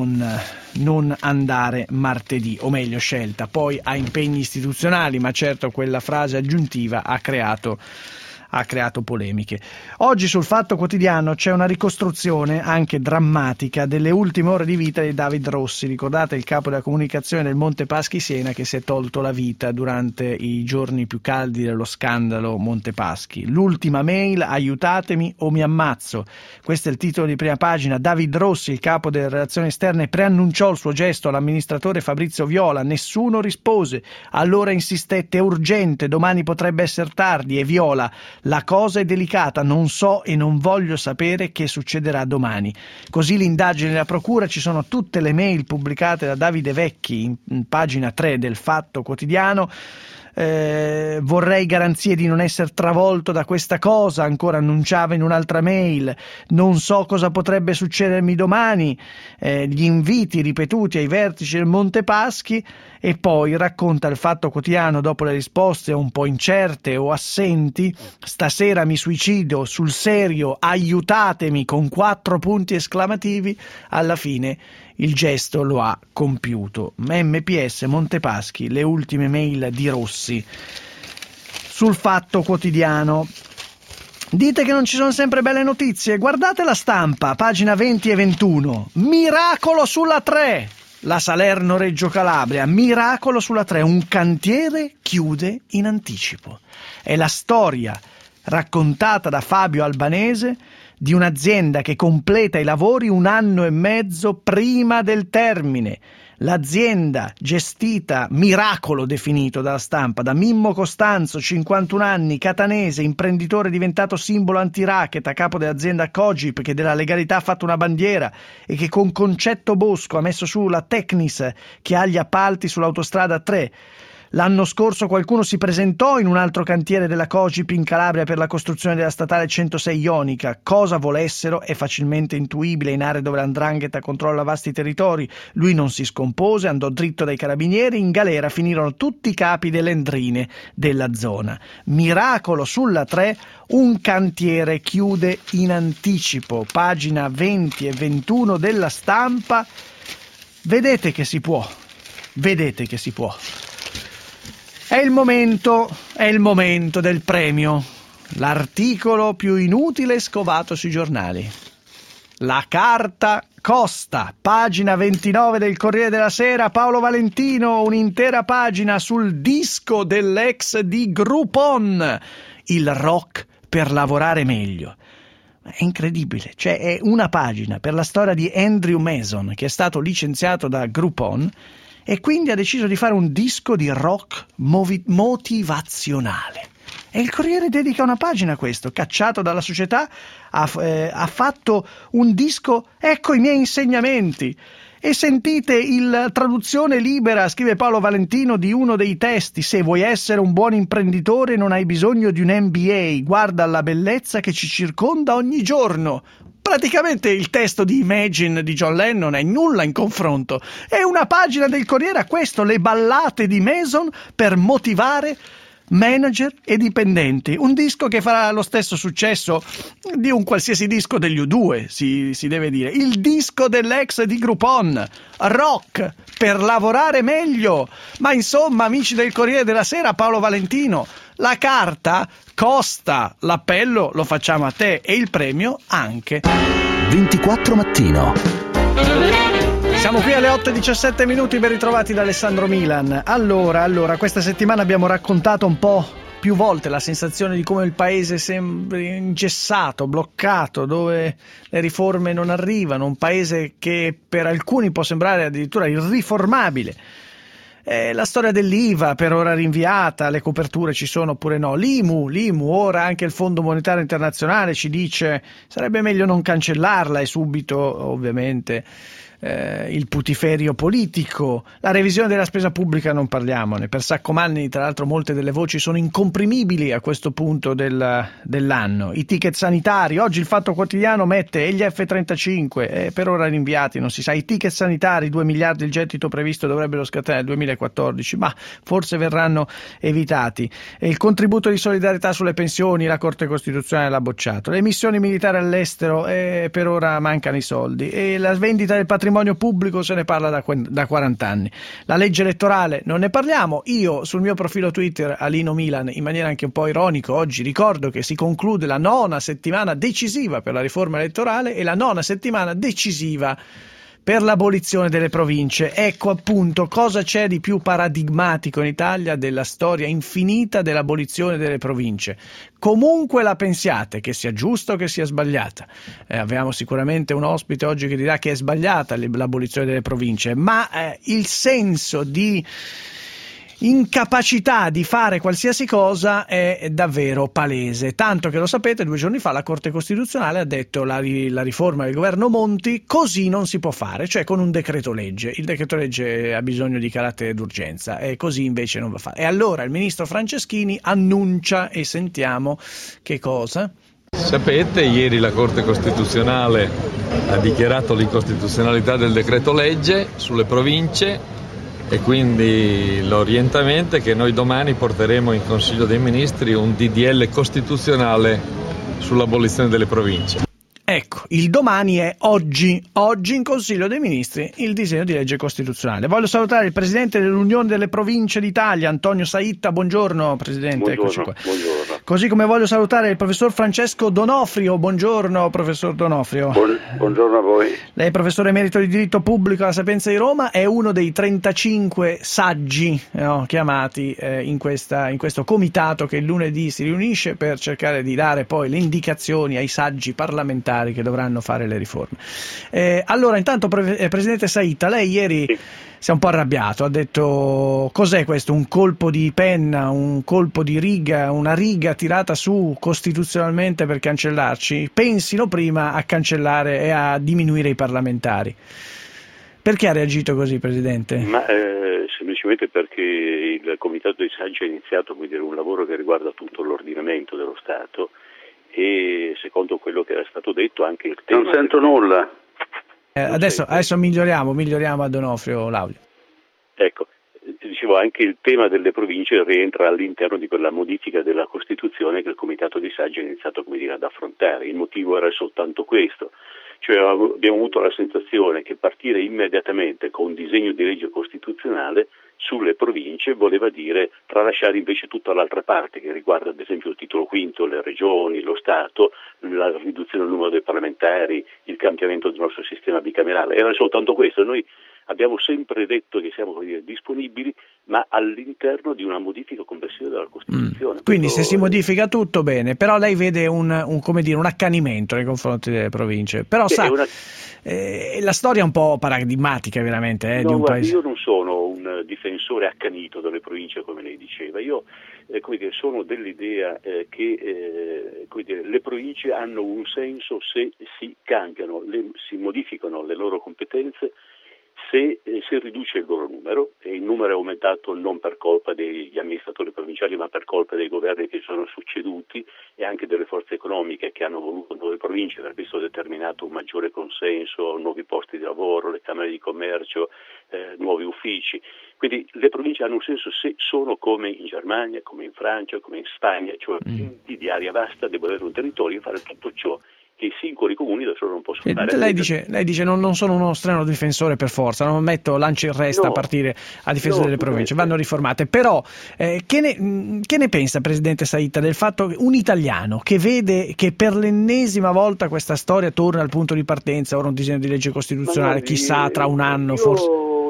non andare martedì, o meglio scelta, poi ha impegni istituzionali, ma certo quella frase aggiuntiva ha creato polemiche. Oggi sul Fatto Quotidiano c'è una ricostruzione anche drammatica delle ultime ore di vita di David Rossi. Ricordate il capo della comunicazione del Monte Paschi Siena che si è tolto la vita durante i giorni più caldi dello scandalo Monte Paschi. L'ultima mail: aiutatemi o mi ammazzo. Questo è il titolo di prima pagina. David Rossi, il capo delle relazioni esterne, preannunciò il suo gesto all'amministratore Fabrizio Viola. Nessuno rispose. Allora insistette: è urgente, domani potrebbe essere tardi. E Viola: la cosa è delicata, non so e non voglio sapere che succederà domani. Così l'indagine della procura, ci sono tutte le mail pubblicate da Davide Vecchi in pagina 3 del Fatto Quotidiano. Vorrei garanzie di non essere travolto da questa cosa, ancora annunciava in un'altra mail. Non so cosa potrebbe succedermi domani, gli inviti ripetuti ai vertici del Monte Paschi. E poi racconta il Fatto Quotidiano, dopo le risposte un po' incerte o assenti: stasera mi suicido, sul serio, aiutatemi, con 4 punti esclamativi. Alla fine il gesto lo ha compiuto. MPS Montepaschi, le ultime mail di Rossi. Sul Fatto Quotidiano dite che non ci sono sempre belle notizie? Guardate La Stampa, pagina 20 e 21. Miracolo sulla 3. La Salerno-Reggio Calabria, miracolo sulla 3, un cantiere chiude in anticipo. È la storia raccontata da Fabio Albanese di un'azienda che completa i lavori 1 anno e mezzo prima del termine. L'azienda, gestita, miracolo definito dalla Stampa, da Mimmo Costanzo, 51 anni, catanese, imprenditore diventato simbolo anti-racket, a capo dell'azienda Cogip, che della legalità ha fatto una bandiera e che con Concetto Bosco ha messo su la Tecnis, che ha gli appalti sull'autostrada 3. L'anno scorso qualcuno si presentò in un altro cantiere della Cogip in Calabria per la costruzione della statale 106 Ionica. Cosa volessero è facilmente intuibile in aree dove l''ndrangheta controlla vasti territori. Lui non si scompose, andò dritto dai carabinieri, in galera finirono tutti i capi delle endrine della zona. Miracolo sulla 3, un cantiere chiude in anticipo. Pagina 20 e 21 della Stampa. Vedete che si può. Vedete che si può. È il momento del premio. L'articolo più inutile scovato sui giornali. La carta costa, pagina 29 del Corriere della Sera. Paolo Valentino, un'intera pagina sul disco dell'ex di Groupon, il rock per lavorare meglio. È incredibile, cioè è una pagina per la storia di Andrew Mason, che è stato licenziato da Groupon e quindi ha deciso di fare un disco di rock motivazionale. E il Corriere dedica una pagina a questo, cacciato dalla società, ha fatto un disco, ecco i miei insegnamenti. E sentite la traduzione libera, scrive Paolo Valentino, di uno dei testi: se vuoi essere un buon imprenditore non hai bisogno di un MBA, guarda la bellezza che ci circonda ogni giorno. Praticamente il testo di Imagine di John Lennon è nulla in confronto. È una pagina del Corriere a questo, le ballate di Mason per motivare manager e dipendenti. Un disco che farà lo stesso successo di un qualsiasi disco degli U2, si deve dire. Il disco dell'ex di Groupon, rock per lavorare meglio. Ma insomma, amici del Corriere della Sera, Paolo Valentino, la carta costa, l'appello lo facciamo a te e il premio anche. 24 Mattino. Siamo qui alle 8:17 ben ritrovati da Alessandro Milan. Allora, questa settimana abbiamo raccontato un po' più volte la sensazione di come il paese sembri ingessato, bloccato, dove le riforme non arrivano, un paese che per alcuni può sembrare addirittura irriformabile. La storia dell'IVA per ora rinviata, le coperture ci sono oppure no, l'IMU, ora anche il Fondo Monetario Internazionale ci dice sarebbe meglio non cancellarla, e subito ovviamente il putiferio politico. La revisione della spesa pubblica non parliamone, per Saccomanni tra l'altro molte delle voci sono incomprimibili a questo punto dell'anno. I ticket sanitari, oggi il Fatto Quotidiano mette e gli F-35 per ora rinviati, non si sa, i ticket sanitari 2 miliardi il gettito previsto, dovrebbero scattare nel 2014, ma forse verranno evitati. E il contributo di solidarietà sulle pensioni, la Corte Costituzionale l'ha bocciato. Le missioni militari all'estero, per ora mancano i soldi, e la vendita del patrimonio pubblico se ne parla da 40 anni. La legge elettorale non ne parliamo. Io sul mio profilo Twitter Alino Milan, in maniera anche un po' ironica, oggi ricordo che si conclude la 9ª settimana decisiva per la riforma elettorale e la 9ª settimana decisiva per l'abolizione delle province. Ecco appunto cosa c'è di più paradigmatico in Italia della storia infinita dell'abolizione delle province. Comunque la pensiate, che sia giusta o che sia sbagliata. Abbiamo sicuramente un ospite oggi che dirà che è sbagliata l'abolizione delle province, ma il senso di incapacità di fare qualsiasi cosa è davvero palese, tanto che lo sapete, 2 giorni fa la Corte Costituzionale ha detto la riforma del governo Monti così non si può fare, cioè con un decreto legge. Il decreto legge ha bisogno di carattere d'urgenza e così invece non va fatto. E allora il ministro Franceschini annuncia, e sentiamo che cosa. Sapete, ieri la Corte Costituzionale ha dichiarato l'incostituzionalità del decreto legge sulle province, e quindi l'orientamento è che noi domani porteremo in Consiglio dei Ministri un DDL costituzionale sull'abolizione delle province. Ecco, il domani è oggi in Consiglio dei Ministri il disegno di legge costituzionale. Voglio salutare il Presidente dell'Unione delle Province d'Italia, Antonio Saitta. Buongiorno Presidente. Buongiorno, qua. Buongiorno. Così come voglio salutare il Professor Francesco Donofrio. Buongiorno Professor Donofrio. Buongiorno a voi. Lei è Professore Emerito di Diritto Pubblico alla Sapienza di Roma, è uno dei 35 saggi chiamati in questo comitato che il lunedì si riunisce per cercare di dare poi le indicazioni ai saggi parlamentari che dovranno fare le riforme. Allora, intanto Presidente Saitta, lei ieri si è un po' arrabbiato, ha detto cos'è questo, un colpo di penna, un colpo di riga, una riga tirata su costituzionalmente per cancellarci? Pensino prima a cancellare e a diminuire i parlamentari. Perché ha reagito così, Presidente? Ma semplicemente perché il Comitato dei Saggi ha iniziato un lavoro che riguarda tutto l'ordinamento dello Stato, e secondo quello che era stato detto anche il tema... Non sento nulla. Adesso miglioriamo a Donofrio l'audio. Ecco, dicevo, anche il tema delle province rientra all'interno di quella modifica della Costituzione che il Comitato dei Saggi ha iniziato ad affrontare. Il motivo era soltanto questo, cioè abbiamo avuto la sensazione che partire immediatamente con un disegno di legge costituzionale sulle province voleva dire tralasciare invece tutta l'altra parte che riguarda ad esempio il titolo quinto, le regioni, lo Stato, la riduzione del numero dei parlamentari, il cambiamento del nostro sistema bicamerale. Era soltanto questo. Noi Abbiamo sempre detto che siamo disponibili, ma all'interno di una modifica complessiva della Costituzione. Quindi se si modifica tutto bene, però lei vede un accanimento nei confronti delle province. Però la storia è un po' paradigmatica veramente di un paese. Io non sono un difensore accanito delle province come lei diceva, io sono dell'idea che le province hanno un senso se si cambiano, si modificano le loro competenze, se si riduce il loro numero, e il numero è aumentato non per colpa degli amministratori provinciali ma per colpa dei governi che sono succeduti e anche delle forze economiche che hanno voluto nuove province, per questo ha determinato un maggiore consenso, nuovi posti di lavoro, le camere di commercio, nuovi uffici. Quindi le province hanno un senso se sono come in Germania, come in Francia, come in Spagna, cioè di area vasta, devono avere un territorio e fare tutto ciò che i singoli comuni da solo non possono fare. Lei dice non sono uno strano difensore per forza, non metto lancio in resta a partire a difesa delle province, vanno riformate, però che ne pensa Presidente Saitta del fatto che un italiano che vede che per l'ennesima volta questa storia torna al punto di partenza, ora un disegno di legge costituzionale, chissà tra un anno forse...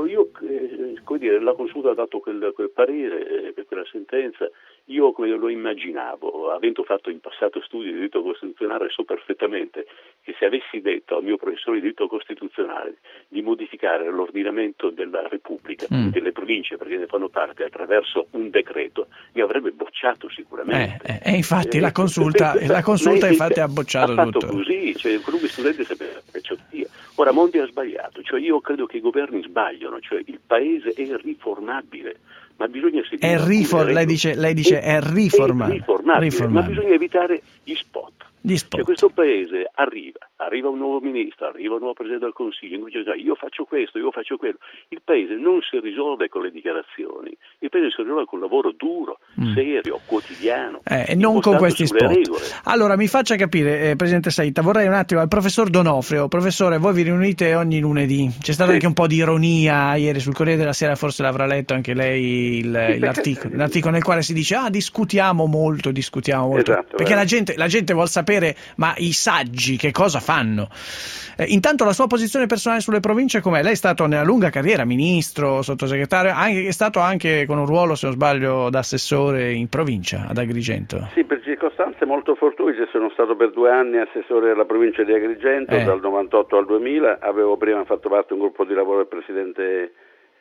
La Consulta ha dato quel parere per quella sentenza. Io lo immaginavo, avendo fatto in passato studi di diritto costituzionale, so perfettamente che se avessi detto al mio professore di diritto costituzionale di modificare l'ordinamento della Repubblica, delle province, perché ne fanno parte, attraverso un decreto, mi avrebbe bocciato sicuramente. E infatti la Consulta infatti ha bocciato tutto. Ha fatto così, qualunque studente sapeva che ciò sia. Ora Monti ha sbagliato, io credo che i governi sbagliano, il paese è riformabile, ma bisogna lei dice è riformabile, ma bisogna evitare gli spot. Questo paese arriva un nuovo ministro, arriva un nuovo Presidente del Consiglio, in cui dice io faccio questo, io faccio quello. Il paese non si risolve con le dichiarazioni, il paese si risolve con un lavoro duro, serio, quotidiano, e non con questi spot. Regole. Allora mi faccia capire, Presidente Saitta, vorrei un attimo al professor D'Onofrio. Professore, voi vi riunite ogni lunedì, c'è stata anche un po' di ironia ieri sul Corriere della Sera, forse l'avrà letto anche lei l'articolo nel quale si dice discutiamo molto, esatto, perché la gente vuol sapere ma i saggi che cosa fanno? Intanto la sua posizione personale sulle province com'è? Lei è stato nella lunga carriera ministro, sottosegretario, è stato anche con un ruolo, se non sbaglio, da assessore in provincia ad Agrigento. Sì, per circostanze molto fortuite sono stato per 2 anni assessore alla provincia di Agrigento, dal 98 al 2000, avevo prima fatto parte di un gruppo di lavoro del presidente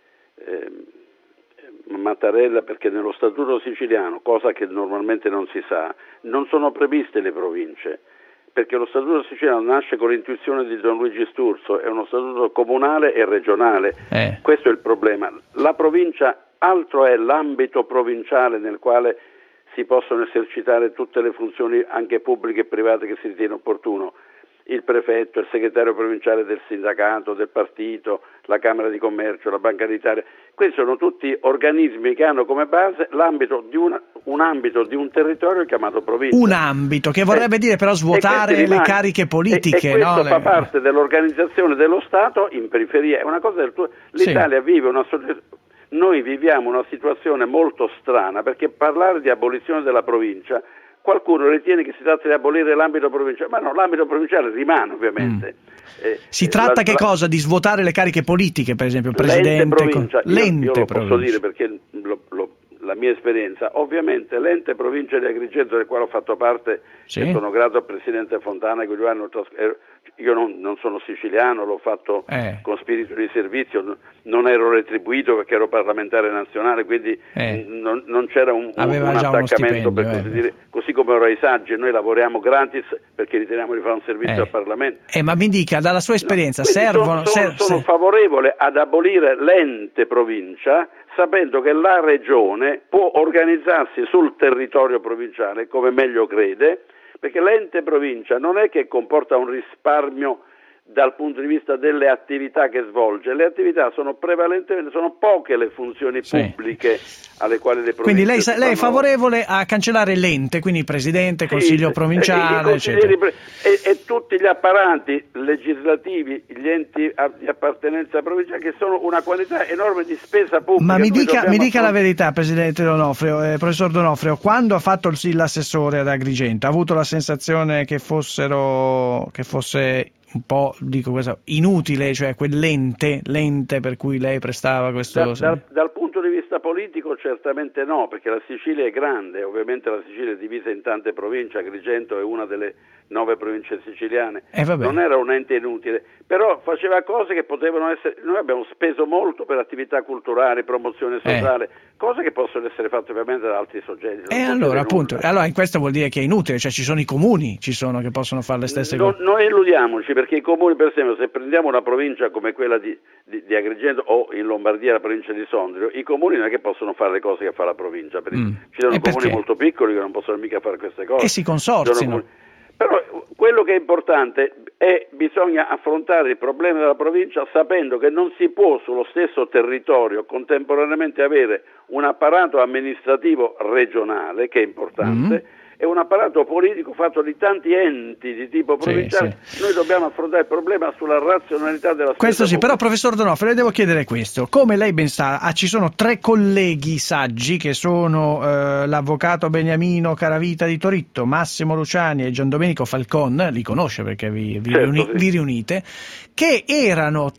Mattarella, perché nello statuto siciliano, cosa che normalmente non si sa, non sono previste le province, perché lo statuto siciliano nasce con l'intuizione di Don Luigi Sturzo, è uno statuto comunale e regionale. Questo è il problema. La provincia, altro è l'ambito provinciale nel quale si possono esercitare tutte le funzioni anche pubbliche e private che si ritiene opportuno. Il prefetto, il segretario provinciale del sindacato, del partito, la Camera di Commercio, la Banca d'Italia. Questi sono tutti organismi che hanno come base l'ambito di un ambito di un territorio chiamato provincia. Un ambito che vorrebbe dire però svuotare le cariche politiche. E questo fa parte dell'organizzazione dello Stato in periferia. È una cosa l'Italia vive noi viviamo una situazione molto strana, perché parlare di abolizione della provincia, qualcuno ritiene che si tratta di abolire l'ambito provinciale, ma no, l'ambito provinciale rimane ovviamente. Si tratta cosa? Di svuotare le cariche politiche, per esempio, il Presidente? Io lo posso dire perché la mia esperienza, ovviamente l'ente provincia di Agrigento, del quale ho fatto parte, e sono grato al Presidente Fontana che 2 anni io non sono siciliano, l'ho fatto con spirito di servizio, non ero retribuito perché ero parlamentare nazionale, quindi non c'era un attaccamento, per così dire, così come ora i saggi, noi lavoriamo gratis perché riteniamo di fare un servizio al Parlamento. Ma mi dica, dalla sua esperienza, sono favorevole ad abolire l'ente provincia, sapendo che la regione può organizzarsi sul territorio provinciale come meglio crede, perché l'ente provincia non è che comporta un risparmio dal punto di vista delle attività che svolge, le attività sono poche le funzioni pubbliche alle quali le province. Quindi lei è favorevole a cancellare l'ente, quindi presidente, consiglio provinciale, eccetera. E tutti gli apparati legislativi, gli enti di appartenenza provinciale, che sono una quantità enorme di spesa pubblica. Ma mi dica la verità, Presidente D'Onofrio, professor D'Onofrio, quando ha fatto l'assessore ad Agrigento, ha avuto la sensazione che fosse un po', dico questo, inutile, cioè quell'ente per cui lei prestava questo... Dal punto di vista politico certamente no, perché la Sicilia è grande, ovviamente la Sicilia è divisa in tante province, Agrigento è una delle 9 province siciliane, non era un ente inutile, però faceva cose che potevano essere, noi abbiamo speso molto per attività culturali, promozione sociale, cose che possono essere fatte ovviamente da altri soggetti. E allora appunto, allora in questo vuol dire che è inutile, cioè ci sono i comuni che possono fare le stesse cose. Non illudiamoci, perché i comuni, per esempio, se prendiamo una provincia come quella di Agrigento o in Lombardia la provincia di Sondrio, i comuni non è che possono fare le cose che fa la provincia, ci sono comuni molto piccoli che non possono mica fare queste cose. E si consorzino. Però quello che è importante è bisogna affrontare il problema della provincia sapendo che non si può sullo stesso territorio contemporaneamente avere un apparato amministrativo regionale, che è importante, e un apparato politico fatto di tanti enti di tipo provinciale. Noi dobbiamo affrontare il problema sulla razionalità della spesa questo pubblica. Però professor D'Onofrio, le devo chiedere questo: come lei ben sa, ci sono 3 colleghi saggi che sono l'avvocato Beniamino Caravita di Toritto, Massimo Luciani e Giandomenico Falcon, li conosce perché vi riunite, che erano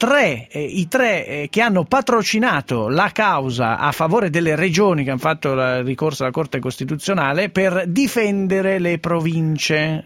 i tre che hanno patrocinato la causa a favore delle regioni che hanno fatto il ricorso alla Corte Costituzionale per difendere le province.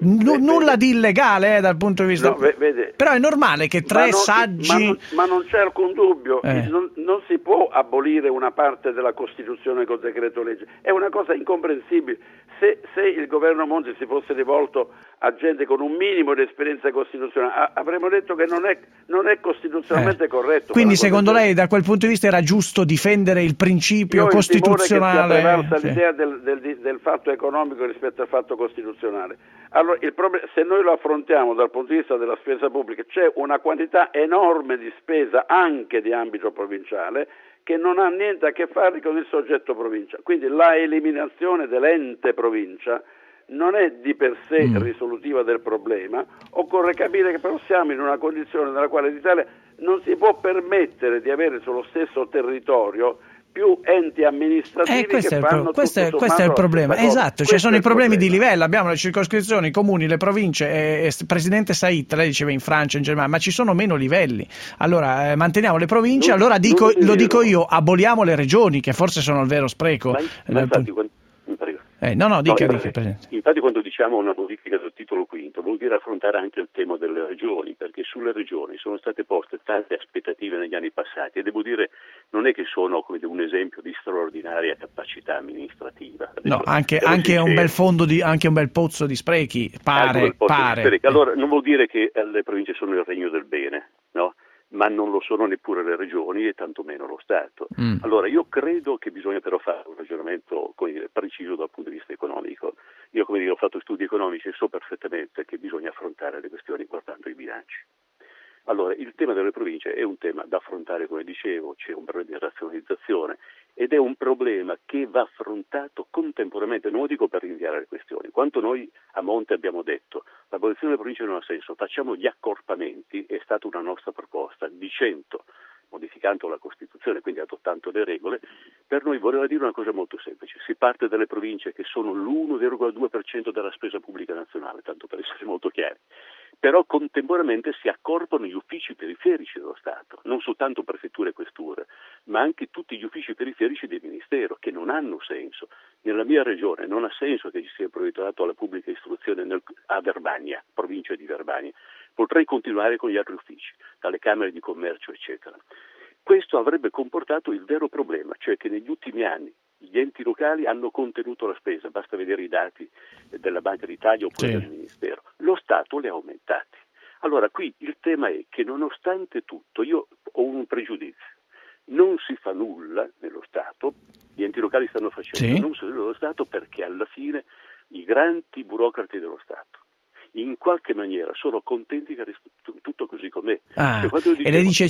Nulla di illegale dal punto di vista... Però è normale che 3 saggi... Ma non c'è alcun dubbio, non si può abolire una parte della Costituzione col decreto legge, è una cosa incomprensibile. Se il governo Monti si fosse rivolto a gente con un minimo di esperienza costituzionale, avremmo detto che non è costituzionalmente corretto. Quindi secondo lei da quel punto di vista era giusto difendere il principio costituzionale? Io ho il timore che sia prevalsa l'idea del fatto economico rispetto al fatto costituzionale. Allora, il problema, se noi lo affrontiamo dal punto di vista della spesa pubblica, c'è una quantità enorme di spesa anche di ambito provinciale che non ha niente a che fare con il soggetto provincia. Quindi la eliminazione dell'ente provincia non è di per sé risolutiva del problema. Occorre capire che però siamo in una condizione nella quale l'Italia non si può permettere di avere sullo stesso territorio più enti amministrativi che fanno questo è il problema. Esatto, ci sono i problemi di livello, abbiamo le circoscrizioni, i comuni, le province, presidente Said, lei diceva in Francia, in Germania, ma ci sono meno livelli. Allora manteniamo le province, allora lo dico io, aboliamo le regioni, che forse sono il vero spreco. Dica, Presidente. Infatti quando diciamo una modifica del titolo quinto vuol dire affrontare anche il tema delle regioni, perché sulle regioni sono state poste tante aspettative negli anni passati e devo dire non è che sono come un esempio di straordinaria capacità amministrativa. No, anche un bel fondo anche un bel pozzo di sprechi, pare. Allora non vuol dire che le province sono il regno del bene, no? Ma non lo sono neppure le regioni e tantomeno lo Stato. Allora io credo che bisogna però fare un ragionamento preciso dal punto di vista economico. Io ho fatto studi economici e so perfettamente che bisogna affrontare le questioni guardando i bilanci. Allora il tema delle province è un tema da affrontare, come dicevo, c'è un problema di razionalizzazione ed è un problema che va affrontato contemporaneamente, non lo dico per rinviare le questioni. Quanto noi a monte abbiamo detto l'abolizione delle province non ha senso, facciamo gli accorpamenti, è stata una nostra proposta di 100, modificando la Costituzione, quindi adottando le regole. Per noi voleva dire una cosa molto semplice: si parte dalle province che sono l'1,2% della spesa pubblica nazionale, tanto per essere molto chiari, però contemporaneamente si accorpano gli uffici periferici dello Stato, non soltanto prefetture e questure, ma anche tutti gli uffici periferici del Ministero, che non hanno senso. Nella mia regione non ha senso che ci sia il provveditorato alla pubblica istruzione a Verbania, provincia di Verbania. Potrei continuare con gli altri uffici, dalle camere di commercio, eccetera. Questo avrebbe comportato il vero problema, cioè che negli ultimi anni gli enti locali hanno contenuto la spesa, basta vedere i dati della Banca d'Italia oppure del Ministero. Lo Stato li ha aumentati. Allora qui il tema è che nonostante tutto io ho un pregiudizio. Non si fa nulla nello Stato, gli enti locali stanno facendo, non si fa nulla nello Stato perché alla fine i grandi burocrati dello Stato in qualche maniera sono contenti che resti tutto così com'è. E lei dice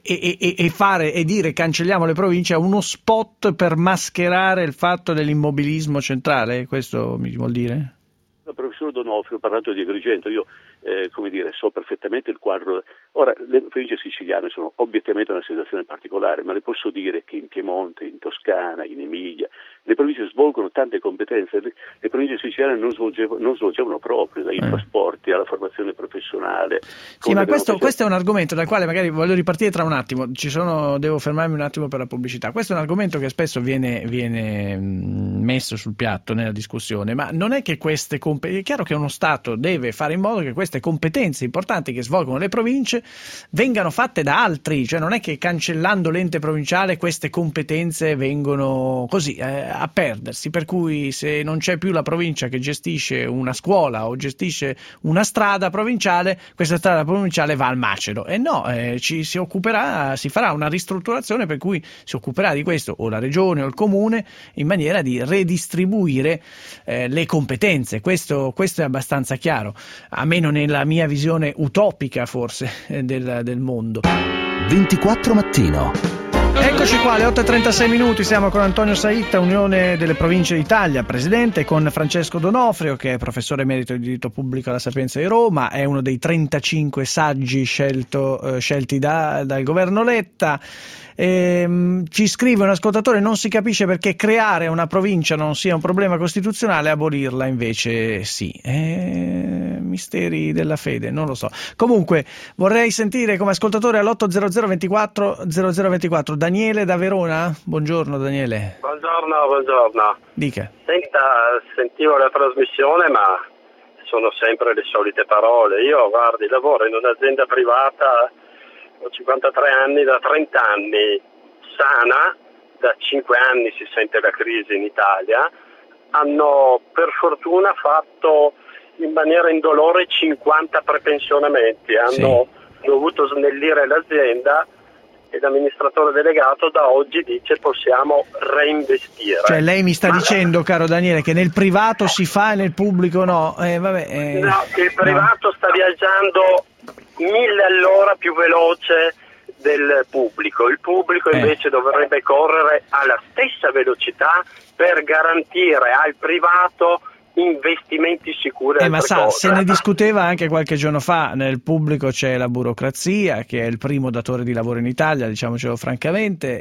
e dire cancelliamo le province è uno spot per mascherare il fatto dell'immobilismo centrale, questo mi vuol dire? Professor D'Onofrio, ho parlato di Agrigento, io so perfettamente il quadro. Ora, le province siciliane sono obiettivamente una situazione particolare, ma le posso dire che in Piemonte, in Toscana, in Emilia, le province svolgono tante competenze, le province siciliane non svolgevano proprio, dai trasporti alla formazione professionale. Sì, ma questo è un argomento dal quale magari voglio ripartire tra un attimo, devo fermarmi un attimo per la pubblicità. Questo è un argomento che spesso viene messo sul piatto nella discussione, ma non è che queste competenze, è chiaro che uno Stato deve fare in modo che queste competenze importanti che svolgono le province vengano fatte da altri, cioè non è che cancellando l'ente provinciale queste competenze vengono così a perdersi, per cui se non c'è più la provincia che gestisce una scuola o gestisce una strada provinciale, questa strada provinciale va al macero. E no, si farà una ristrutturazione per cui si occuperà di questo o la regione o il comune, in maniera di redistribuire le competenze. Questo è abbastanza chiaro, almeno nella mia visione utopica forse del mondo. 24 mattino. Eccoci qua, alle 8:36 minuti, siamo con Antonio Saitta, Unione delle Province d'Italia, presidente, con Francesco Donofrio, che è professore emerito di diritto pubblico alla Sapienza di Roma, è uno dei 35 saggi scelti dal governo Letta. Ci scrive un ascoltatore: non si capisce perché creare una provincia non sia un problema costituzionale, abolirla invece sì. Misteri della fede, non lo so. Comunque vorrei sentire come ascoltatore all'800 24 0024 Daniele da Verona. Buongiorno Daniele. Buongiorno. Dica. Sentivo la trasmissione, ma sono sempre le solite parole. Io, guardi, lavoro in un'azienda privata, ho 53 anni, da 30 anni sana, da 5 anni si sente la crisi in Italia, hanno per fortuna fatto in maniera indolore 50 prepensionamenti, hanno dovuto snellire l'azienda e l'amministratore delegato da oggi dice possiamo reinvestire. Cioè lei mi sta dicendo, caro Daniele, che nel privato si fa e nel pubblico no? No, il privato sta viaggiando 1000 all'ora più veloce del pubblico. Il pubblico invece dovrebbe correre alla stessa velocità per garantire al privato investimenti sicuri. Ma sa, se ne discuteva anche qualche giorno fa. Nel pubblico c'è la burocrazia, che è il primo datore di lavoro in Italia, diciamocelo francamente,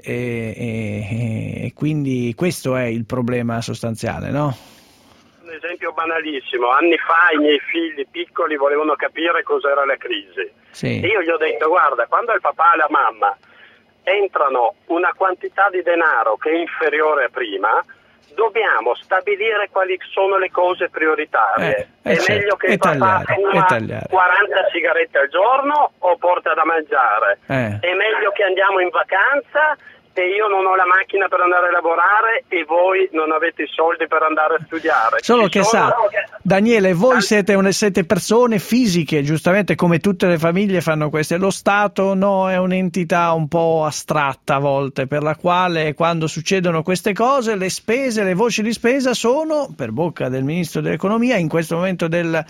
e quindi questo è il problema sostanziale, no? Un esempio banalissimo: anni fa i miei figli piccoli volevano capire cos'era la crisi. Sì. E io gli ho detto: guarda, quando il papà e la mamma entrano una quantità di denaro che è inferiore a prima, dobbiamo stabilire quali sono le cose prioritarie. È meglio che il papà fuma 40 sigarette al giorno o porta da mangiare? È meglio che andiamo in vacanza e io non ho la macchina per andare a lavorare e voi non avete i soldi per andare a studiare. Solo che sa, Daniele, voi siete persone fisiche, giustamente, come tutte le famiglie fanno queste. Lo Stato no, è un'entità un po' astratta a volte, per la quale quando succedono queste cose le spese, le voci di spesa sono, per bocca del Ministro dell'Economia, in questo momento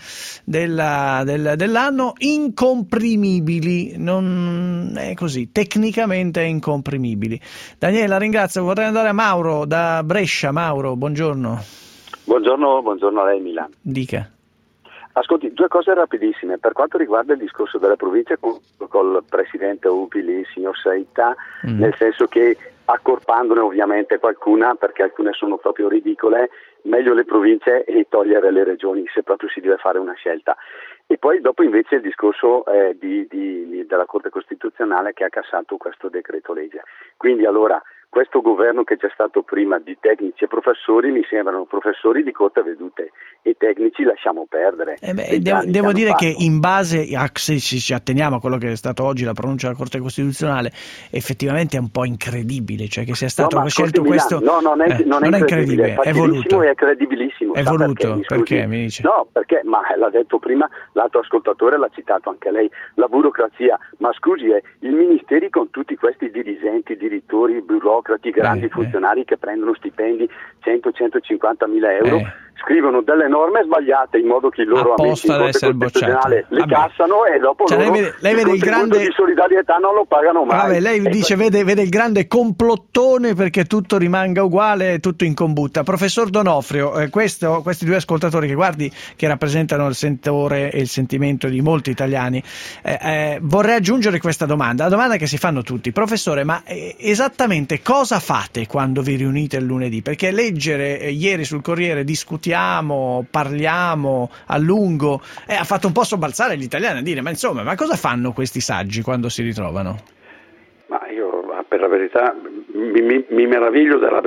dell'anno, incomprimibili. Non è così, tecnicamente incomprimibili. Daniele, la ringrazio. Vorrei andare a Mauro da Brescia. Mauro, buongiorno. Buongiorno a lei, Milano. Dica. Ascolti, due cose rapidissime. Per quanto riguarda il discorso della provincia col presidente Upili, il signor Saitta, nel senso che accorpandone ovviamente qualcuna, perché alcune sono proprio ridicole, meglio le province e togliere le regioni, se proprio si deve fare una scelta. E poi dopo invece il discorso della Corte Costituzionale che ha cassato questo decreto legge. Quindi allora questo governo che c'è stato prima di tecnici e professori mi sembrano professori di corte vedute, e tecnici lasciamo perdere. Devo dire che in base se ci atteniamo a quello che è stato oggi la pronuncia della Corte Costituzionale, effettivamente è un po' incredibile, cioè che sia stato scelto questo. Non è incredibile, è voluto. È credibilissimo. È voluto, perché mi dice? No, perché, ma l'ha detto prima l'altro ascoltatore, l'ha citato anche lei, la burocrazia. Ma scusi, i ministeri con tutti questi dirigenti, direttori, burocrati, grandi funzionari che prendono stipendi 100-150 mila euro, scrivono delle norme sbagliate in modo che i loro amici in Corte Costituzionale le cassano e dopo loro lei vede il grande di solidarietà non lo pagano mai. Lei dice vede il grande complottone perché tutto rimanga uguale, tutto in combutta. Professor D'Onofrio, questi due ascoltatori che rappresentano il sentore e il sentimento di molti italiani, vorrei aggiungere questa domanda, la domanda che si fanno tutti: professore, ma esattamente cosa fate quando vi riunite il lunedì? Perché leggere ieri sul Corriere discutiamo, parliamo a lungo, ha fatto un po' sobbalzare gli italiani a dire ma cosa fanno questi saggi quando si ritrovano? Ma io per la verità mi meraviglio della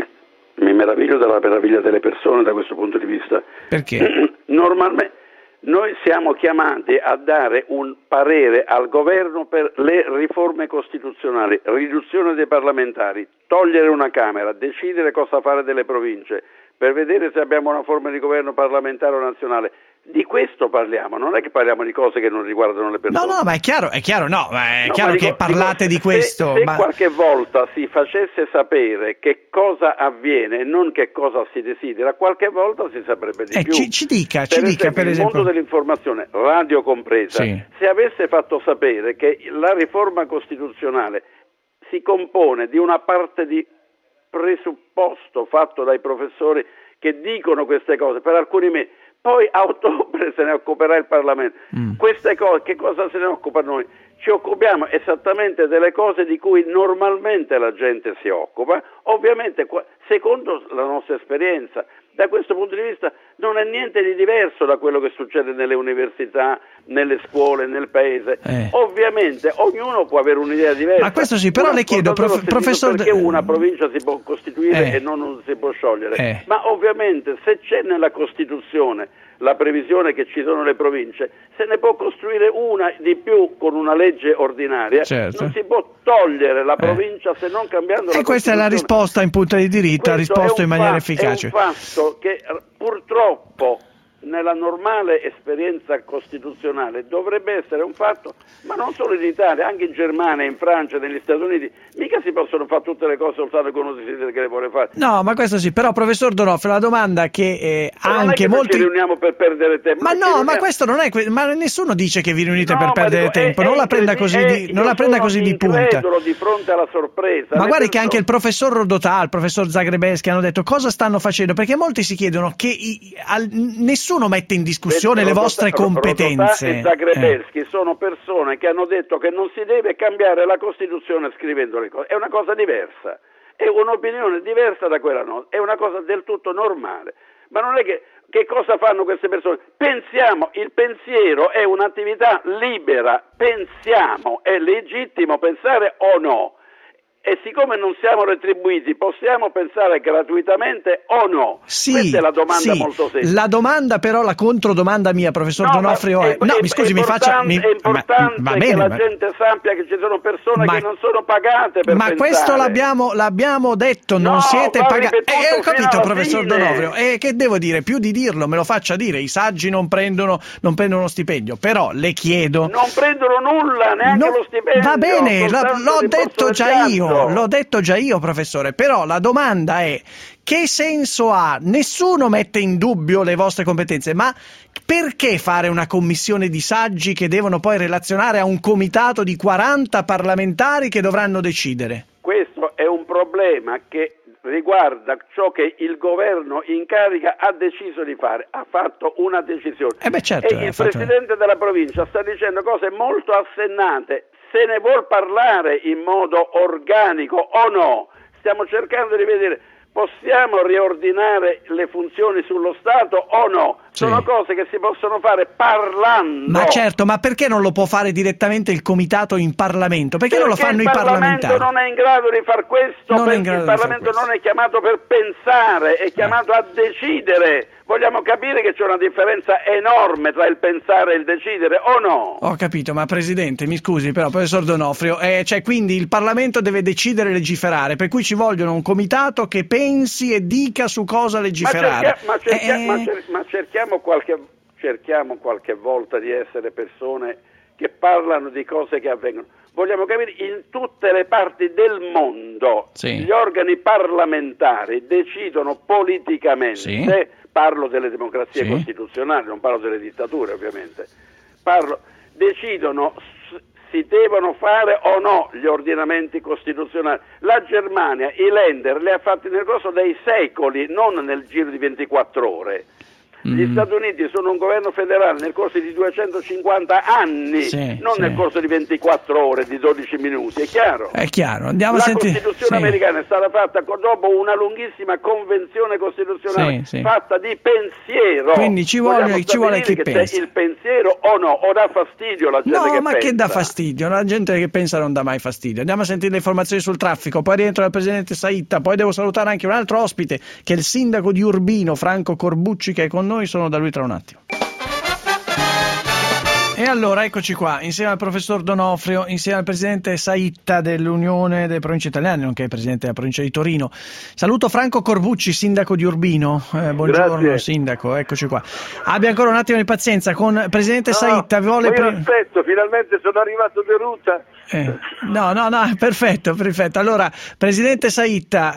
meraviglia delle persone da questo punto di vista. Perché? Normalmente noi siamo chiamati a dare un parere al governo per le riforme costituzionali, riduzione dei parlamentari, togliere una Camera, decidere cosa fare delle province, per vedere se abbiamo una forma di governo parlamentare o nazionale. Di questo parliamo, non è che parliamo di cose che non riguardano le persone. No, ma è chiaro che parlate di questo. Se qualche volta si facesse sapere che cosa avviene e non che cosa si desidera, qualche volta si saprebbe di più. Ci dica, per esempio. Il mondo dell'informazione, radio compresa, se avesse fatto sapere che la riforma costituzionale si compone di una parte di presupposto fatto dai professori che dicono queste cose per alcuni mesi, poi a ottobre se ne occuperà il Parlamento. Queste cose, che cosa se ne occupa noi? Ci occupiamo esattamente delle cose di cui normalmente la gente si occupa, ovviamente secondo la nostra esperienza. Da questo punto di vista non è niente di diverso da quello che succede nelle università, nelle scuole, nel paese. Ovviamente ognuno può avere un'idea diversa. Ma questo sì, però le chiedo, professor, perché una provincia si può costituire e non si può sciogliere. Ma ovviamente se c'è nella Costituzione la previsione che ci sono le province, se ne può costruire una di più con una legge ordinaria, non si può togliere la provincia se non cambiando la Costituzione. E questa è la risposta in punta di diritto, ha risposto in maniera efficace. È un fatto che purtroppo nella normale esperienza costituzionale dovrebbe essere un fatto, ma non solo in Italia, anche in Germania, in Francia, negli Stati Uniti, mica si possono fare tutte le cose soltanto che uno desidera che le vuole fare. No, ma questo sì, però professor D'Onofrio, la domanda che anche molti... ci riuniamo per perdere tempo. Ma no, ma questo non è ma nessuno dice che vi riunite per perdere tempo, non la prenda così di punta. Di fronte alla sorpresa. Ma guardi che anche il professor Rodotà, il professor Zagrebelsky hanno detto cosa stanno facendo, perché molti si chiedono che nessuno mette in discussione le vostre competenze. Rodotà e Zagrebelsky sono persone che hanno detto che non si deve cambiare la Costituzione scrivendo le cose, è una cosa diversa, è un'opinione diversa da quella nostra, è una cosa del tutto normale, ma non è che cosa fanno queste persone? Pensiamo, il pensiero è un'attività libera, pensiamo, è legittimo pensare o no? E siccome non siamo retribuiti, possiamo pensare gratuitamente o no? Sì, questa è la domanda molto semplice. La domanda però, la controdomanda mia, professor D'Onofrio, è importante che la gente sappia che ci sono persone che non sono pagate per pensare. Ma questo l'abbiamo detto, non siete pagati. Ho capito, professor D'Onofrio. Che devo dire? Più di dirlo, me lo faccia dire. I saggi non prendono uno stipendio, però le chiedo. Non prendono nulla, neanche lo stipendio. Va bene, l'ho detto già io, professore, però la domanda è: che senso ha? Nessuno mette in dubbio le vostre competenze, ma perché fare una commissione di saggi che devono poi relazionare a un comitato di 40 parlamentari che dovranno decidere? Questo è un problema che riguarda ciò che il governo in carica ha deciso di fare, ha fatto una decisione. E il presidente della provincia sta dicendo cose molto assennate. Se ne vuol parlare in modo organico o no? Stiamo cercando di vedere, possiamo riordinare le funzioni sullo Stato o no? Sono cose che si possono fare parlando. Ma certo, ma perché non lo può fare direttamente il comitato in Parlamento? Perché non lo fanno i parlamentari? Il Parlamento non è in grado di far questo, perché il Parlamento non è chiamato per pensare, è chiamato a decidere. Vogliamo capire che c'è una differenza enorme tra il pensare e il decidere, o no? Ho capito, ma Presidente, mi scusi però, professor D'Onofrio, quindi il Parlamento deve decidere e legiferare, per cui ci vogliono un comitato che pensi e dica su cosa legiferare. Ma cerchiamo qualche volta di essere persone che parlano di cose che avvengono. Vogliamo capire, in tutte le parti del mondo gli organi parlamentari decidono politicamente, parlo delle democrazie costituzionali, non parlo delle dittature ovviamente, decidono si devono fare o no gli ordinamenti costituzionali. La Germania i Länder li ha fatti nel corso dei secoli, non nel giro di 24 ore. Gli Stati Uniti sono un governo federale nel corso di 250 anni, nel corso di 24 ore, di 12 minuti, è chiaro? È chiaro. Andiamo la a sentire. Costituzione americana è stata fatta dopo una lunghissima convenzione costituzionale fatta di pensiero. Quindi ci vuole chi pensa. Il pensiero o no, o dà fastidio la gente che pensa? No, ma che dà fastidio? La gente che pensa non dà mai fastidio. Andiamo a sentire le informazioni sul traffico, poi rientro dal presidente Saitta, poi devo salutare anche un altro ospite che è il sindaco di Urbino, Franco Corbucci, che è con noi. Sono da lui tra un attimo. E allora eccoci qua, insieme al professor Donofrio, insieme al presidente Saitta dell'Unione delle Province Italiane, nonché presidente della provincia di Torino. Saluto Franco Corbucci, sindaco di Urbino. Buongiorno. Grazie. Sindaco, eccoci qua. Abbia ancora un attimo di pazienza con presidente Saitta. Aspetto, finalmente sono arrivato di ruta. No, perfetto. Allora, presidente Saitta,